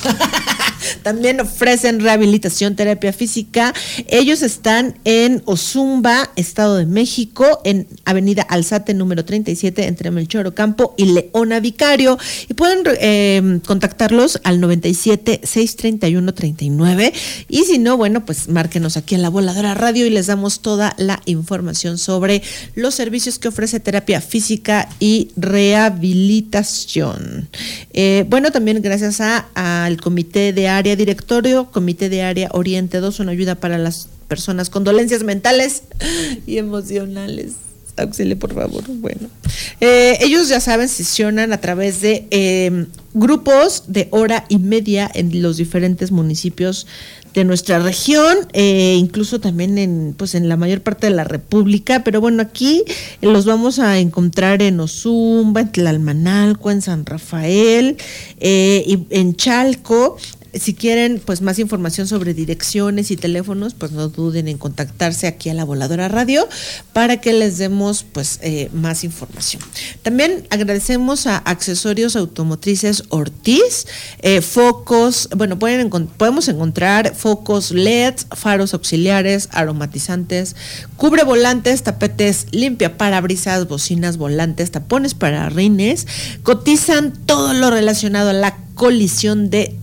también ofrecen rehabilitación, terapia física. Ellos están en Ozumba, Estado de México, en Avenida Alzate número treinta y siete, entre Melchor Ocampo y Leona Vicario. Y pueden eh, contactarlos al noventa y siete, seiscientos treinta y uno, treinta y nueve. Y si no, bueno, pues márquenos aquí en La Voladora Radio y les damos toda la información sobre los servicios que ofrece terapia física y rehabilitación. Eh, bueno, también gracias a al Comité de Área Directorio, Comité de Área Oriente dos, una ayuda para las personas con dolencias mentales y emocionales. Auxilio, por favor. Bueno, eh, ellos ya saben, sesionan a través de eh, grupos de hora y media en los diferentes municipios de nuestra región, eh, incluso también en pues en la mayor parte de la República, pero bueno, aquí los vamos a encontrar en Ozumba, en Tlalmanalco, en San Rafael, eh, y en Chalco. Si quieren pues más información sobre direcciones y teléfonos, pues no duden en contactarse aquí a La Voladora Radio para que les demos pues eh, más información. También agradecemos a Accesorios Automotrices Ortiz, eh, focos, bueno, pueden encont- podemos encontrar focos L E D, faros auxiliares, aromatizantes, cubre volantes, tapetes, limpia parabrisas, bocinas volantes, tapones para rines, cotizan todo lo relacionado a la colisión de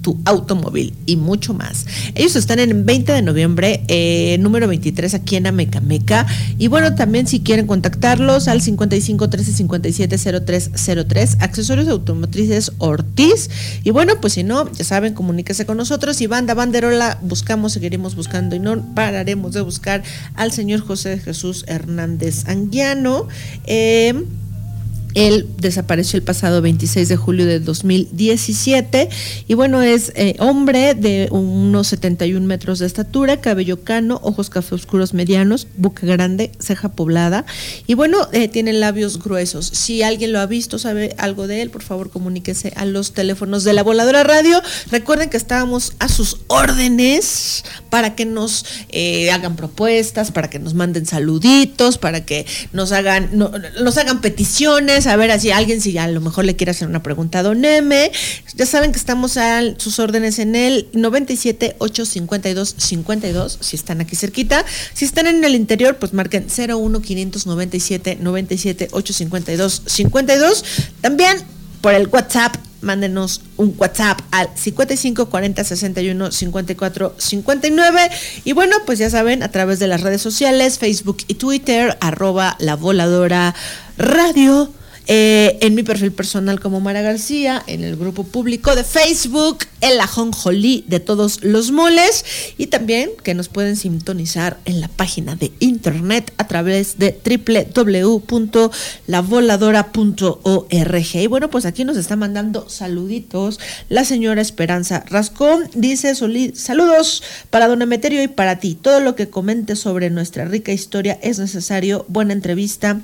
tu automóvil y mucho más. Ellos están en veinte de noviembre, eh, número veintitrés, aquí en Amecameca. Y bueno, también si quieren contactarlos al cincuenta y cinco, trece, cincuenta y siete, cero tres cero tres, Accesorios Automotrices Ortiz. Y bueno, pues si no, ya saben, comuníquese con nosotros. Y Banda Banderola, buscamos, seguiremos buscando y no pararemos de buscar al señor José Jesús Hernández Anguiano. Eh, Él desapareció el pasado veintiséis de julio de dos mil diecisiete y bueno, es eh, hombre de unos setenta y un metros de estatura, cabello cano, ojos café oscuros medianos, boca grande, ceja poblada y bueno, eh, tiene labios gruesos. Si alguien lo ha visto, sabe algo de él, por favor comuníquese a los teléfonos de La Voladora Radio. Recuerden que estábamos a sus órdenes para que nos eh, hagan propuestas, para que nos manden saluditos, para que nos hagan, no, nos hagan peticiones. A ver, así alguien si a lo mejor le quiere hacer una pregunta a Don Eme. Ya saben que estamos a sus órdenes en el noventa y siete, ocho cincuenta y dos, cincuenta y dos, si están aquí cerquita. Si están en el interior, pues marquen cero uno, quinientos noventa y siete, noventa y siete, ocho cincuenta y dos, cincuenta y dos. También por el WhatsApp, mándenos un WhatsApp al cincuenta y cinco, cuarenta, sesenta y uno, cincuenta y cuatro, cincuenta y nueve. Y bueno, pues ya saben, a través de las redes sociales, Facebook y Twitter, arroba La Voladora Radio. Eh, en mi perfil personal como Mara García, en el grupo público de Facebook, el ajonjolí de todos los moles, y también que nos pueden sintonizar en la página de internet a través de doble u doble u doble u punto la voladora punto org. Y bueno, pues aquí nos está mandando saluditos la señora Esperanza Rascón. Dice: saludos para don Emeterio y para ti, todo lo que comentes sobre nuestra rica historia es necesario, buena entrevista.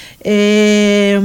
Eh,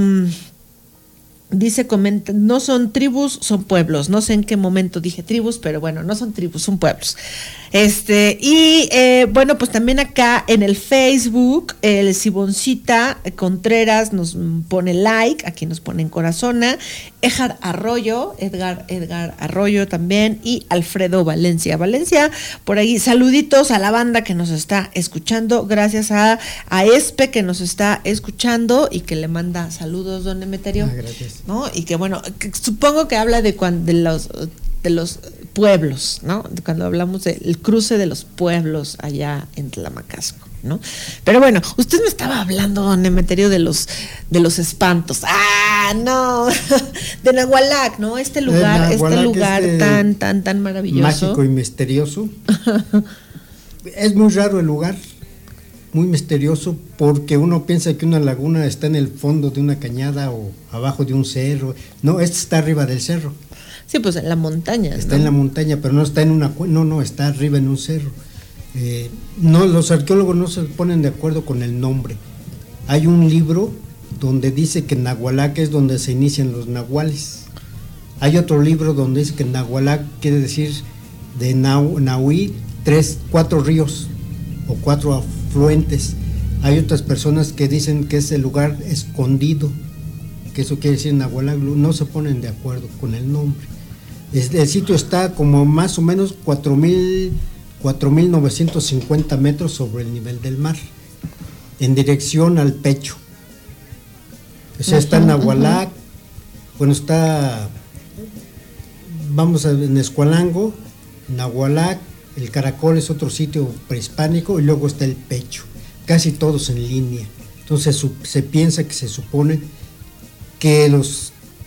dice, comenta, no son tribus, son pueblos. No sé en qué momento dije tribus, pero bueno, no son tribus, son pueblos. Este, y eh, bueno, pues también acá en el Facebook, el Siboncita Contreras nos pone like, aquí nos pone en corazona, Edgar Arroyo, Edgar, Edgar Arroyo también, y Alfredo Valencia. Valencia, por ahí, saluditos a la banda que nos está escuchando, gracias a, a Espe que nos está escuchando y que le manda saludos, don Emeterio. Ah, gracias. ¿No? Y que bueno, que supongo que habla de cuando de los de los pueblos, ¿no? Cuando hablamos del cruce de los pueblos allá en Tlamacasco, ¿no? Pero bueno, usted me estaba hablando, don Emeterio, de los de los espantos. Ah, no, de Nahualac, ¿no? Este lugar, Nahualac, este lugar este tan, tan, tan maravilloso,
mágico y misterioso. Es muy raro el lugar, muy misterioso, porque uno piensa que una laguna está en el fondo de una cañada o abajo de un cerro. No, este está arriba del cerro.
Sí, pues en la montaña.
Está
¿no?
en la montaña, pero no está en una, no, no, está arriba en un cerro. Eh, no, los arqueólogos no se ponen de acuerdo con el nombre. Hay un libro donde dice que Nahualac es donde se inician los nahuales. Hay otro libro donde dice que Nahualac quiere decir de Nahu, Nahui, tres, cuatro ríos o cuatro afluentes. Hay otras personas que dicen que es el lugar escondido, que eso quiere decir Nahualac. No se ponen de acuerdo con el nombre. El sitio está como más o menos cuatro mil novecientos cincuenta metros sobre el nivel del mar, en dirección al pecho. O sea, está en Nahualac, uh-huh. Bueno, está, vamos a, en Escualango, Nahualac, el Caracol es otro sitio prehispánico, y luego está el pecho, casi todos en línea. Entonces su, se piensa que se supone que los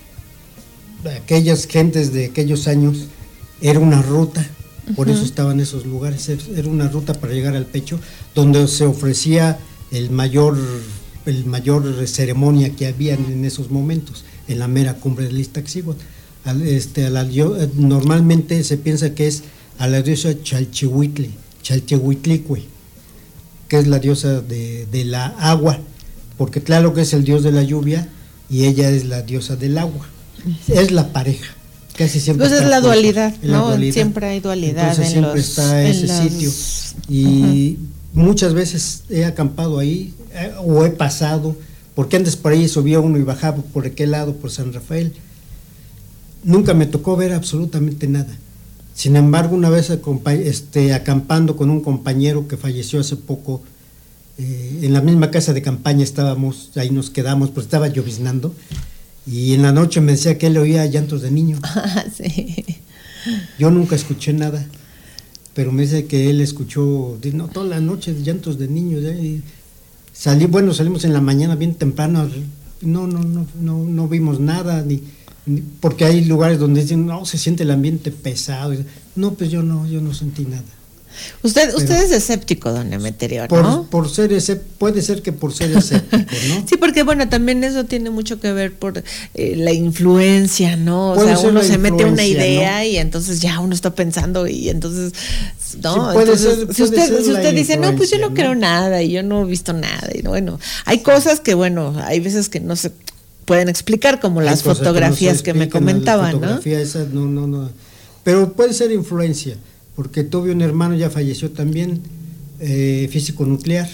aquellas gentes de aquellos años era una ruta, por uh-huh. eso estaban esos lugares, era una ruta para llegar al pecho, donde se ofrecía el mayor, el mayor ceremonia que había en esos momentos, en la mera cumbre del Iztaccíhuatl. Este, a la, normalmente se piensa que es a la diosa Chalchihuitli, Chalchihuitlicue, que es la diosa de, de la agua, porque Tlaloc es el dios de la lluvia y ella es la diosa del agua. Es la pareja, casi siempre.
Pues es la dualidad,
la
¿no?
dualidad.
Siempre hay dualidad.
Entonces
en
siempre
los,
está ese
los...
sitio. Y uh-huh. muchas veces he acampado ahí, eh, o he pasado, porque antes por ahí subía uno y bajaba por aquel lado, por San Rafael. Nunca me tocó ver absolutamente nada. Sin embargo, una vez este, acampando con un compañero que falleció hace poco, eh, en la misma casa de campaña estábamos, ahí nos quedamos, pues estaba lloviznando. Y en la noche me decía que él oía llantos de niño.
Ah, sí.
Yo nunca escuché nada, pero me dice que él escuchó, no, toda la noche llantos de niños, ¿eh? Y salí, bueno, salimos en la mañana bien temprano, no, no, no, no, no vimos nada, ni, ni porque hay lugares donde dicen, no, se siente el ambiente pesado. No, pues yo no, yo no sentí nada.
Usted,
Pero,
usted es escéptico, don Emeterio,
por,
¿no?
Por ser escéptico, puede ser que por ser escéptico, ¿no?
Sí, porque bueno, también eso tiene mucho que ver por eh, la influencia, ¿no? O
Puede
sea, uno se mete una idea, ¿no? Y entonces ya uno está pensando y entonces, ¿no?
Sí, puede
entonces,
ser,
si usted,
puede
si usted dice, no, pues yo no,
¿no?
creo nada y yo no he visto nada, y bueno, hay cosas que bueno, hay veces que no se pueden explicar, como las fotografías que, no que me comentaban, ¿no?
Fotografía esa, no, no, no. Pero puede ser influencia, porque tuve un hermano, ya falleció también, eh, físico nuclear.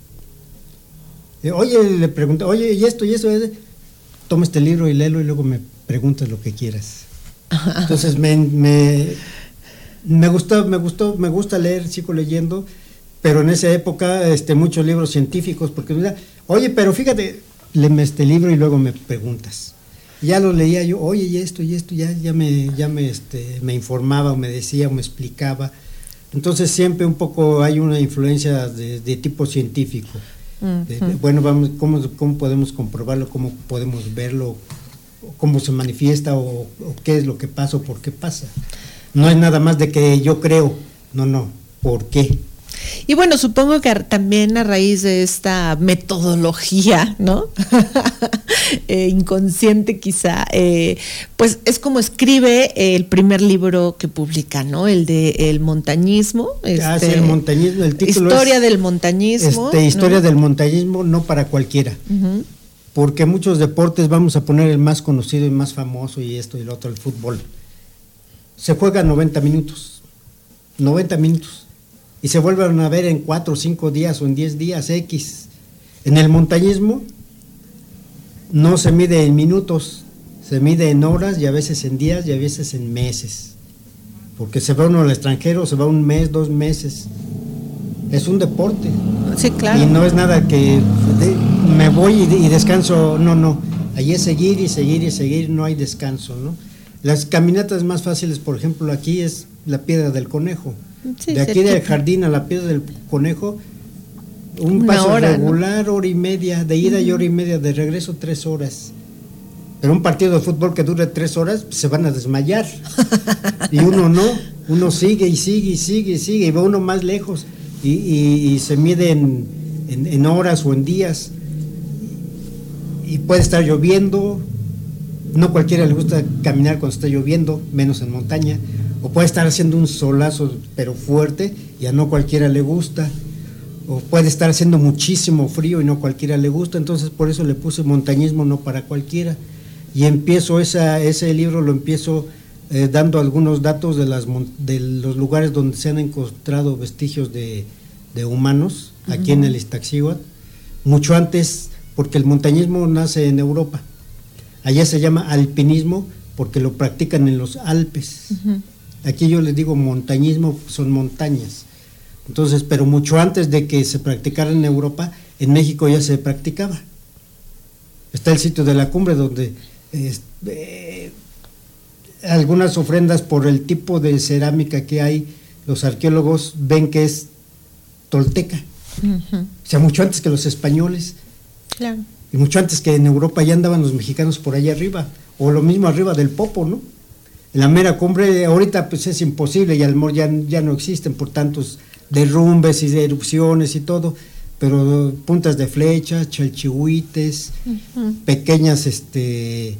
Eh, oye, le pregunté, oye, y esto, y esto, eh? Toma este libro y léelo y luego me preguntas lo que quieras. Entonces me, me, me gustó, me gustó, me gusta leer, sigo leyendo, pero en esa época, este, muchos libros científicos, porque me decía, oye, pero fíjate, léeme este libro y luego me preguntas. Ya lo leía yo, oye, y esto, y esto, ya, ya me, ya me, este, me informaba, o me decía, o me explicaba. Entonces siempre un poco hay una influencia de, de tipo científico. Uh-huh. de, de, bueno, vamos, ¿cómo, cómo podemos comprobarlo? ¿Cómo podemos verlo? ¿Cómo se manifiesta? O, o qué es lo que pasa? ¿O por qué pasa? No es nada más de que yo creo, no, no, ¿por qué?
Y bueno, supongo que también a raíz de esta metodología, ¿no? eh, inconsciente quizá, eh, pues es como escribe el primer libro que publica, ¿no? El de El montañismo. Este,
ah, sí, el montañismo, el título
Historia
es,
del montañismo.
Este, historia
¿no?
del montañismo, no para cualquiera. Uh-huh. Porque muchos deportes, vamos a poner el más conocido y más famoso y esto y lo otro, el fútbol. Se juega noventa minutos. noventa minutos. Y se vuelven a ver en cuatro o cinco días o en diez días X. En el montañismo no se mide en minutos, se mide en horas y a veces en días y a veces en meses. Porque se va uno al extranjero, se va un mes, dos meses. Es un deporte.
Sí, claro.
Y no es nada que de, me voy y, y descanso, no, no. Ahí es seguir y seguir y seguir, no hay descanso, ¿no? Las caminatas más fáciles, por ejemplo, aquí es la Piedra del Conejo. Sí, de aquí cerquita. Del jardín a la Piedra del Conejo, un Una paso hora, regular, ¿no? Hora y media, de ida uh-huh. y hora y media, de regreso tres horas. Pero un partido de fútbol que dure tres horas, se van a desmayar. Y uno no, uno sigue y sigue y sigue y sigue, y va uno más lejos, y, y, y se mide en, en, en horas o en días. Y puede estar lloviendo, no cualquiera le gusta caminar cuando está lloviendo, menos en montaña. O puede estar haciendo un solazo pero fuerte y a no cualquiera le gusta, o puede estar haciendo muchísimo frío y no cualquiera le gusta. Entonces por eso le puse montañismo, no para cualquiera. Y empiezo esa, ese libro lo empiezo eh, dando algunos datos de, las, de los lugares donde se han encontrado vestigios de, de humanos, uh-huh. aquí en el Iztaccíhuatl, mucho antes, porque el montañismo nace en Europa. Allá se llama alpinismo porque lo practican en los Alpes. Uh-huh. Aquí yo les digo montañismo, son montañas. Entonces, pero mucho antes de que se practicara en Europa, en México ya se practicaba. Está el sitio de la cumbre donde eh, algunas ofrendas por el tipo de cerámica que hay, los arqueólogos ven que es tolteca. Uh-huh. O sea, mucho antes que los españoles.
Claro.
Y mucho antes que en Europa ya andaban los mexicanos por allá arriba, o lo mismo arriba del Popo, ¿no? En la mera cumbre, ahorita pues es imposible y a lo mejor ya, ya no existen por tantos derrumbes y de erupciones y todo, pero puntas de flechas, chalchihuites, uh-huh. pequeñas este,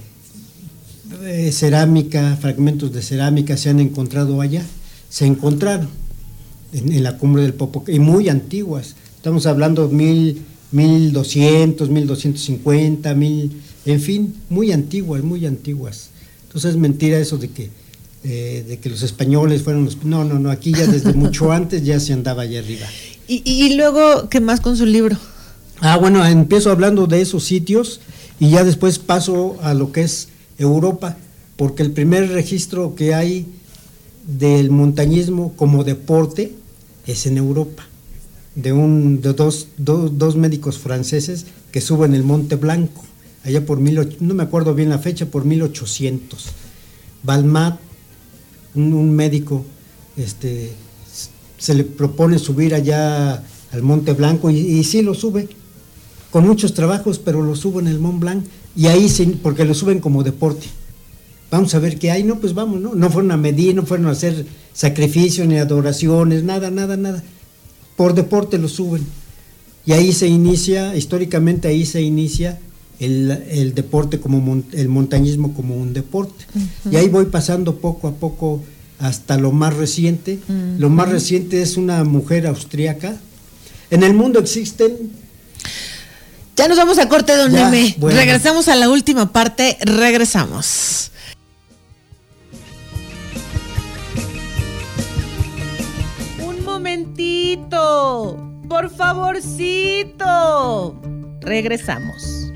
eh, cerámica, fragmentos de cerámica se han encontrado allá, se encontraron en, en la cumbre del Popo, y muy antiguas, estamos hablando mil, mil doscientos, mil doscientos cincuenta, mil, en fin, muy antiguas, muy antiguas. Entonces es mentira eso de que, eh, de que los españoles fueron los... No, no, no, aquí ya desde mucho antes ya se andaba allá arriba.
¿Y, y luego qué más con su libro?
Ah, bueno, empiezo hablando de esos sitios y ya después paso a lo que es Europa, porque el primer registro que hay del montañismo como deporte es en Europa, de, un, de dos, dos, dos médicos franceses que suben el Monte Blanco. Allá por mil, no me acuerdo bien la fecha, por mil ochocientos. Balmat, un, un médico, este, se le propone subir allá al Monte Blanco y, y sí lo sube, con muchos trabajos, pero lo sube en el Mont Blanc y ahí sí, porque lo suben como deporte. Vamos a ver qué hay, no, pues vamos, ¿no? No fueron a medir, no fueron a hacer sacrificios ni adoraciones, nada, nada, nada. Por deporte lo suben. Y ahí se inicia, históricamente ahí se inicia el, el deporte, como mon, el montañismo como un deporte. Uh-huh. Y ahí voy pasando poco a poco hasta lo más reciente. Uh-huh. Lo más reciente es una mujer austríaca. En el mundo existen...
Ya nos vamos a corte, don
ya,
Neme.
Bueno.
Regresamos a la última parte, regresamos. Un momentito. Por favorcito. Regresamos.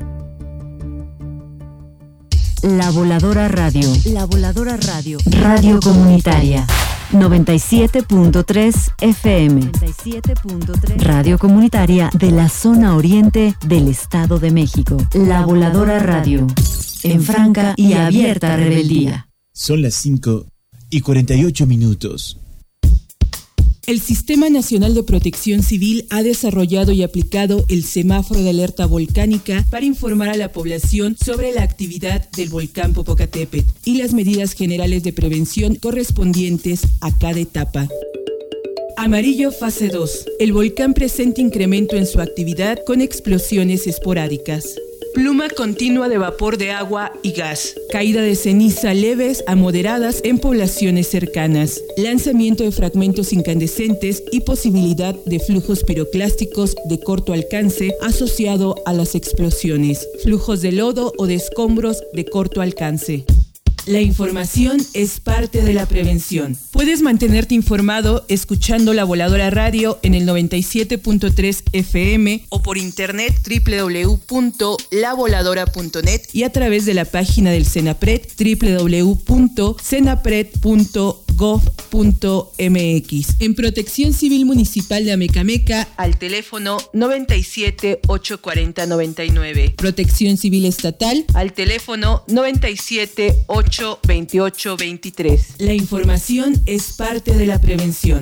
La Voladora Radio. La Voladora Radio. Radio Comunitaria. noventa y siete punto tres F M. noventa y siete punto tres. Radio Comunitaria de la zona oriente del Estado de México. La Voladora Radio. En franca y abierta rebeldía.
Son las cinco y cuarenta y ocho minutos.
El Sistema Nacional de Protección Civil ha desarrollado y aplicado el semáforo de alerta volcánica para informar a la población sobre la actividad del volcán Popocatépetl y las medidas generales de prevención correspondientes a cada etapa. Amarillo fase dos. El volcán presenta incremento en su actividad con explosiones esporádicas. Pluma continua de vapor de agua y gas. Caída de ceniza leves a moderadas en poblaciones cercanas. Lanzamiento de fragmentos incandescentes y posibilidad de flujos piroclásticos de corto alcance asociado a las explosiones. Flujos de lodo o de escombros de corto alcance. La información es parte de la prevención. Puedes mantenerte informado escuchando La Voladora Radio en el noventa y siete punto tres F M o por internet doble u doble u doble u punto la voladora punto net y a través de la página del CENAPRED doble u doble u doble u punto cenapred punto gov punto m x. En Protección Civil Municipal de Amecameca al teléfono noventa y siete, ochocientos cuarenta, noventa y nueve. Protección Civil Estatal al teléfono noventa y siete, ochocientos veintiocho, veintitrés. La información es parte de la prevención.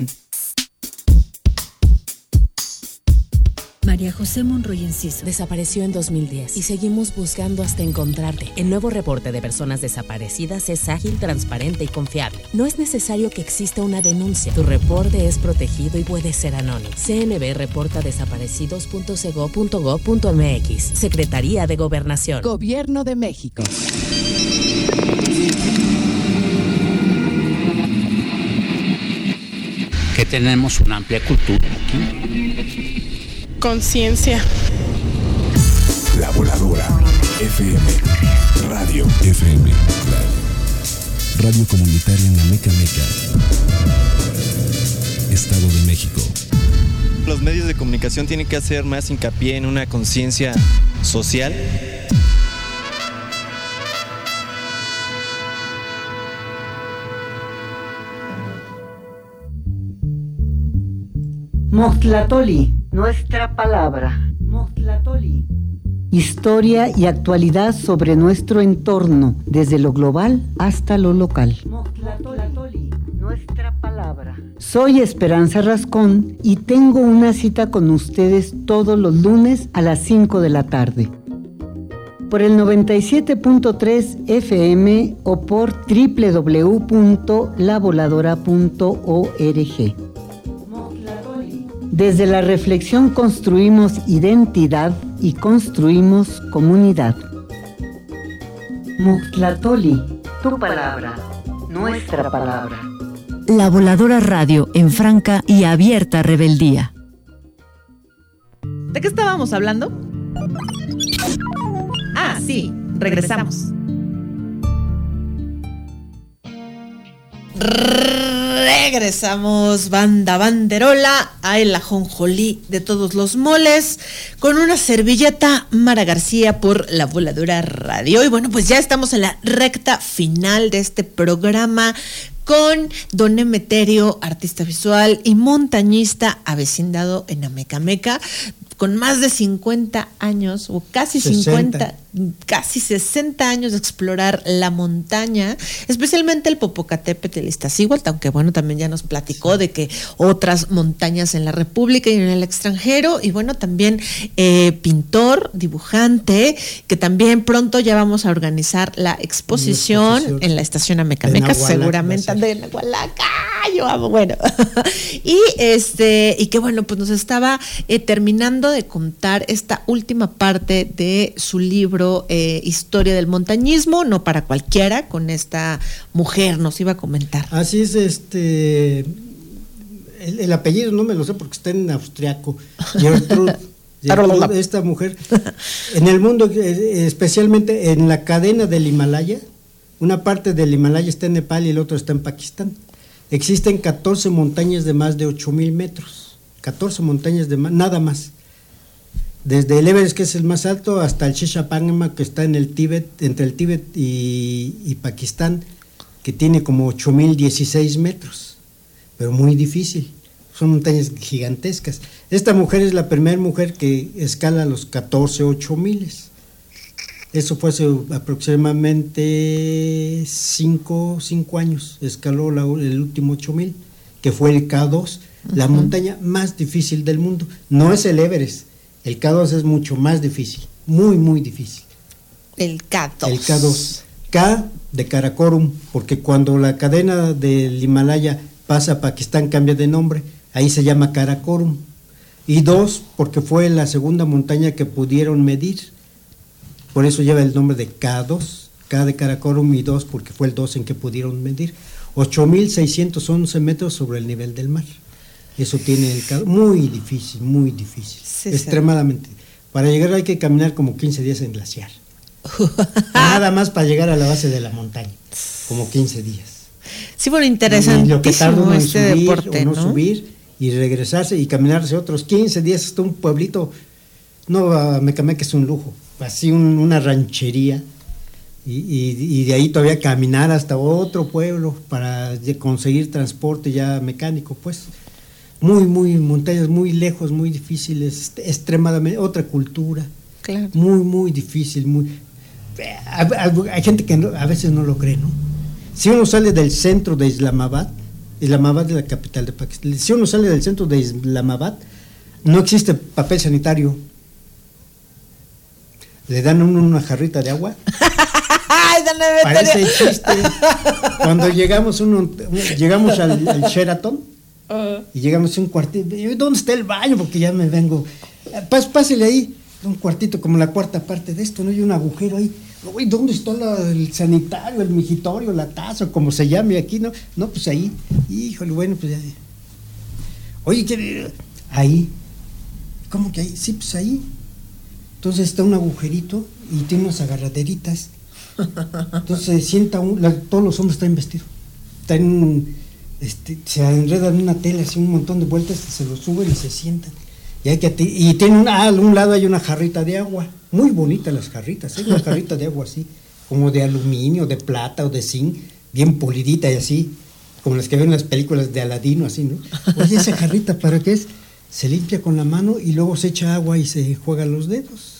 María José Monroy Enciso desapareció en dos mil diez y seguimos buscando hasta encontrarte. El nuevo reporte de personas desaparecidas es ágil, transparente y confiable. No es necesario que exista una denuncia. Tu reporte es protegido y puede ser anónimo. C N B reporta desaparecidos punto sego punto gob punto m x. Secretaría de Gobernación. Gobierno de México.
Que tenemos una amplia cultura aquí.
Conciencia.
La Voladora F M. Radio F M. La Radio Comunitaria en Amecameca, Estado de México.
Los medios de comunicación tienen que hacer más hincapié en una conciencia social.
Mostlatoli, nuestra palabra. Mostlatoli. Historia y actualidad sobre nuestro entorno, desde lo global hasta lo local. Mostlatoli, nuestra palabra. Soy Esperanza Rascón y tengo una cita con ustedes todos los lunes a las cinco de la tarde. Por el noventa y siete punto tres F M o por doble u doble u doble u punto la voladora punto org. Desde la reflexión construimos identidad y construimos comunidad. Mostlatoli, tu palabra, nuestra palabra.
La Voladora Radio en franca y abierta rebeldía.
¿De qué estábamos hablando? Ah, sí, regresamos. Regresamos, banda banderola, a el ajonjolí de todos los moles, con una servilleta Mara García por La Voladora Radio. Y bueno, pues ya estamos en la recta final de este programa con don Emeterio, artista visual y montañista avecindado en Amecameca, con más de cincuenta años, o casi
sesenta.
cincuenta, casi sesenta años de explorar la montaña, especialmente el Popocatépetl del Iztaccíhuatl, aunque bueno, también ya nos platicó de que otras montañas en la República y en el extranjero, y bueno, también eh, pintor, dibujante, que también pronto ya vamos a organizar la exposición, exposición en la estación Amecameca, seguramente de Nahualaca, yo amo, bueno, y este, y que bueno, pues nos estaba eh, terminando de contar esta última parte de su libro eh, Historia del Montañismo, no para cualquiera, con esta mujer nos iba a comentar.
Así es, este el, el apellido no me lo sé porque está en austriaco. Gertrude, Gertrude, esta mujer en el mundo, especialmente en la cadena del Himalaya, una parte del Himalaya está en Nepal y el otro está en Pakistán. Existen catorce montañas de más de ocho mil metros, catorce montañas de más, nada más. Desde el Everest, que es el más alto, hasta el Shisha Pangma, que está en el Tíbet, entre el Tíbet y, y Pakistán, que tiene como ocho mil dieciséis metros, pero muy difícil, son montañas gigantescas. Esta mujer es la primera mujer que escala los catorce, ocho miles. Eso fue hace aproximadamente cinco años, escaló la, el último ocho mil, que fue el K dos, uh-huh. La montaña más difícil del mundo. No es el Everest, el K dos es mucho más difícil, muy, muy difícil.
El K dos.
El K dos. K de Karakorum, porque cuando la cadena del Himalaya pasa a Pakistán cambia de nombre, ahí se llama Karakorum. Y dos, porque fue la segunda montaña que pudieron medir. Por eso lleva el nombre de K dos, K de Karakorum y dos porque fue el dos en que pudieron medir. ocho mil seiscientos once metros sobre el nivel del mar. Eso tiene el K dos, muy difícil, muy difícil, sí, extremadamente. Sí. Para llegar hay que caminar como quince días en glaciar. Nada más para llegar a la base de la montaña, como quince días.
Sí, bueno, interesantísimo
lo que tarda uno
este
en subir,
deporte,
o no,
¿no?
subir y regresarse y caminarse otros quince días hasta un pueblito. No, Amecameca es un lujo. Así un, una ranchería y, y, y de ahí todavía caminar hasta otro pueblo para conseguir transporte ya mecánico, pues muy, muy, montañas muy lejos, muy difíciles, extremadamente, otra cultura,
claro.
Muy, muy difícil, muy, hay gente que no, a veces no lo cree, ¿no? Si uno sale del centro de Islamabad, Islamabad es la capital de Pakistán, si uno sale del centro de Islamabad, no existe papel sanitario. Le dan uno una jarrita de agua. Parece chiste. Cuando llegamos uno, llegamos al, al Sheraton uh-huh. y llegamos a un cuartito. ¿Dónde está el baño? Porque ya me vengo. Pás, pásele ahí, un cuartito como la cuarta parte de esto, ¿no? Hay un agujero ahí. Uy, ¿dónde está la, el sanitario, el migitorio, la taza, como se llame aquí? No, no, pues ahí. Híjole, bueno, pues ya. Oye, ¿qué? Ahí. ¿Cómo que ahí? Sí, pues ahí. Entonces está un agujerito y tiene unas agarraderitas. Entonces se sienta un, la, todos los hombres están vestidos. Están, este, se enredan en una tela, así un montón de vueltas, se lo suben y se sientan. Y hay que y tiene una, a un lado hay una jarrita de agua, muy bonita las jarritas, ¿eh? Una jarrita de agua así, como de aluminio, de plata o de zinc, bien polidita y así, como las que ven en las películas de Aladino, así, ¿no? Oye, esa jarrita, ¿para qué es? Se limpia con la mano y luego se echa agua y se juega los dedos.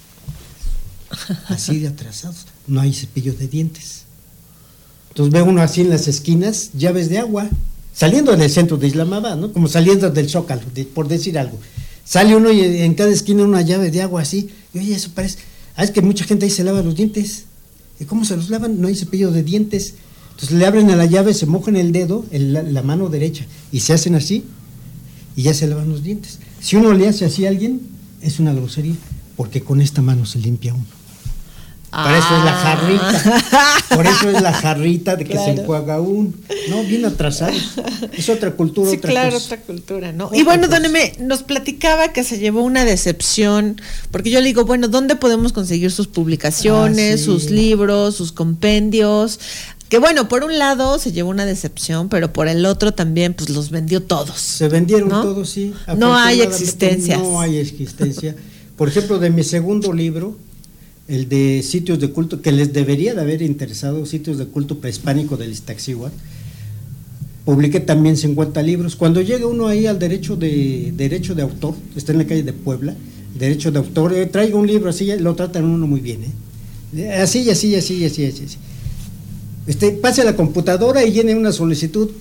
Así de atrasados. No hay cepillo de dientes. Entonces ve uno así en las esquinas, llaves de agua, saliendo del centro de Islamabad, ¿no? Como saliendo del Zócalo, de, por decir algo. Sale uno y en cada esquina una llave de agua así. Y oye, eso parece... Ah, es que mucha gente ahí se lava los dientes. ¿Y cómo se los lavan? No hay cepillo de dientes. Entonces le abren a la llave, se mojan el dedo, el, la, la mano derecha, y se hacen así. Y ya se lavan los dientes. Si uno le hace así a alguien, es una grosería, porque con esta mano se limpia uno. Ah. Por eso es la jarrita. Por eso es la jarrita de que claro. Se enjuaga uno. No, bien atrasado. Es otra cultura,
sí,
otra
claro,
cosa.
otra cultura, ¿no?
Otra
y bueno,
cosa.
don Eme, nos platicaba que se llevó una decepción, porque yo le digo, bueno, ¿dónde podemos conseguir sus publicaciones, ah, sí. sus libros, sus compendios? Que bueno, por un lado se llevó una decepción, pero por el otro también, pues los vendió todos.
Se vendieron, ¿no? Todos, sí.
No hay existencias.
No hay existencia. Por ejemplo, de mi segundo libro, el de sitios de culto, que les debería de haber interesado, sitios de culto prehispánico del Iztaccíhuatl, publiqué también cincuenta libros. Cuando llega uno ahí al derecho de derecho de autor, está en la calle de Puebla, derecho de autor, eh, traigo un libro así, lo tratan uno muy bien, ¿eh? Así, así, así, así, así, así. Este, pase a la computadora y llene una solicitud.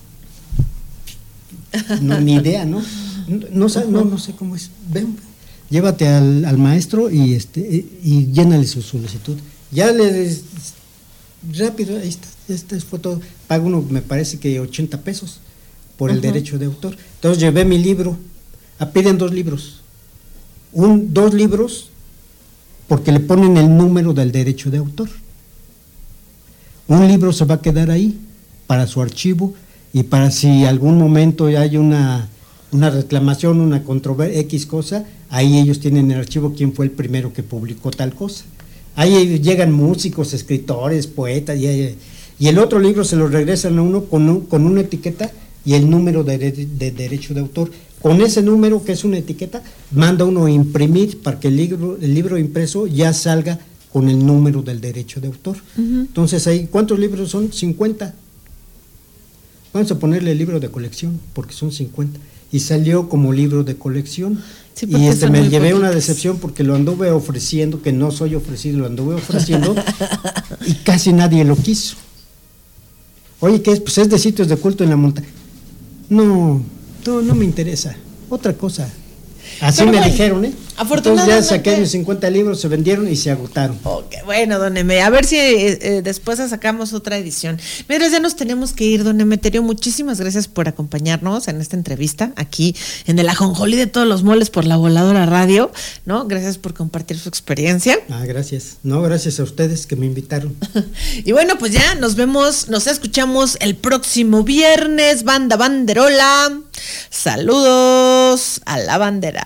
No, ni idea, ¿no? No, no, no, no sé cómo es. Ven, llévate al, al maestro y este y llénale su solicitud. Ya le rápido, ahí está, esta es foto, paga uno, me parece que ochenta pesos por el uh-huh. derecho de autor. Entonces llevé mi libro, a piden dos libros. Un, dos libros porque le ponen el número del derecho de autor. Un libro se va a quedar ahí para su archivo y para si algún momento hay una, una reclamación, una controversia, X cosa, ahí ellos tienen el archivo quién fue el primero que publicó tal cosa. Ahí llegan músicos, escritores, poetas, y, y el otro libro se lo regresan a uno con, un, con una etiqueta y el número de, de derecho de autor. Con ese número, que es una etiqueta, manda uno a imprimir para que el libro, el libro impreso ya salga con el número del derecho de autor. Uh-huh. Entonces, ahí, ¿cuántos libros son? cincuenta. Vamos a ponerle el libro de colección, porque son cincuenta. Y salió como libro de colección. Sí, y este me llevé poquitos. Una decepción porque lo anduve ofreciendo, que no soy ofrecido, lo anduve ofreciendo, y casi nadie lo quiso. Oye, ¿qué es? Pues es de sitios de culto en la montaña. No, no, no me interesa. Otra cosa. Así Pero me bueno, dijeron, ¿eh? Afortunadamente. Entonces ya saqué mis cincuenta libros, se vendieron y se agotaron.
Okay, bueno, don Eme, a ver si eh, después sacamos otra edición. Mientras ya nos tenemos que ir, don Emeterio, muchísimas gracias por acompañarnos en esta entrevista aquí en el Ajonjolí de todos los moles por La Voladora Radio, ¿no? Gracias por compartir su experiencia.
Ah, gracias. No, gracias a ustedes que me invitaron.
Y bueno, pues ya nos vemos, nos escuchamos el próximo viernes, Banda Banderola. Saludos a la bandera.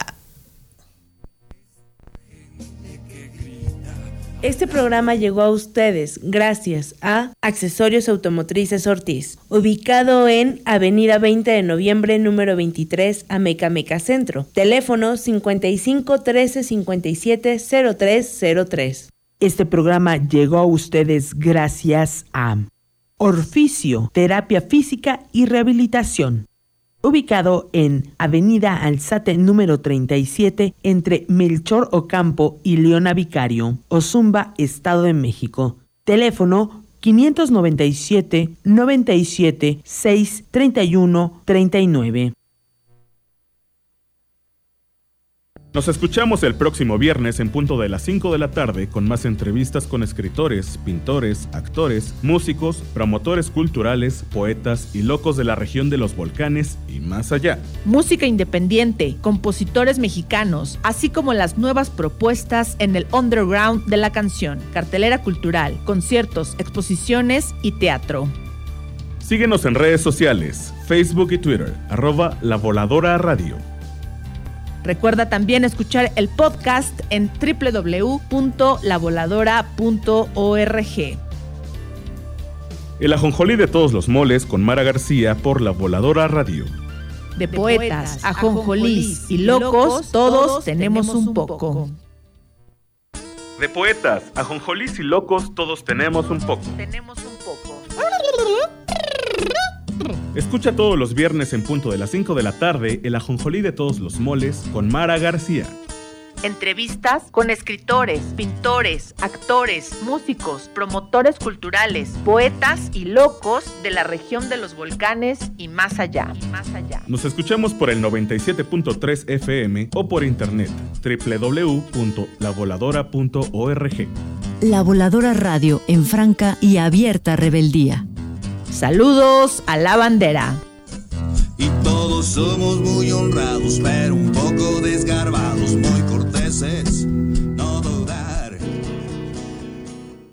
Este programa llegó a ustedes gracias a Accesorios Automotrices Ortiz, ubicado en Avenida veinte de noviembre, número veintitrés, Amecameca Centro. Teléfono cincuenta y cinco, trece, cincuenta y siete, cero tres cero tres. Este programa llegó a ustedes gracias a Orficio, Terapia Física y Rehabilitación, ubicado en Avenida Alzate número treinta y siete, entre Melchor Ocampo y Leona Vicario, Ozumba, Estado de México. Teléfono quinientos noventa y siete, noventa y siete, seis, treinta y uno, treinta y nueve.
Nos escuchamos el próximo viernes en punto de las cinco de la tarde con más entrevistas con escritores, pintores, actores, músicos, promotores culturales, poetas y locos de la región de los volcanes y más allá.
Música independiente, compositores mexicanos, así como las nuevas propuestas en el underground de la canción, cartelera cultural, conciertos, exposiciones y teatro.
Síguenos en redes sociales, Facebook y Twitter, arroba La Voladora Radio.
Recuerda también escuchar el podcast en doble u doble u doble u punto la voladora punto org.
El Ajonjolí de todos los moles con Mara García por La Voladora Radio.
De poetas, ajonjolís y locos, todos tenemos un poco.
De poetas, ajonjolís y locos, todos tenemos un poco.
Tenemos un poco.
Escucha todos los viernes en punto de las cinco de la tarde el Ajonjolí de todos los moles con Mara García.
Entrevistas con escritores, pintores, actores, músicos, promotores culturales, poetas y locos de la región de los volcanes y más allá. Y más allá.
Nos escuchamos por el noventa y siete punto tres F M o por internet doble u doble u doble u punto la voladora punto org.
La Voladora Radio en franca y abierta rebeldía.
Saludos a la bandera.
Y todos somos muy honrados, pero un poco desgarbados, muy corteses.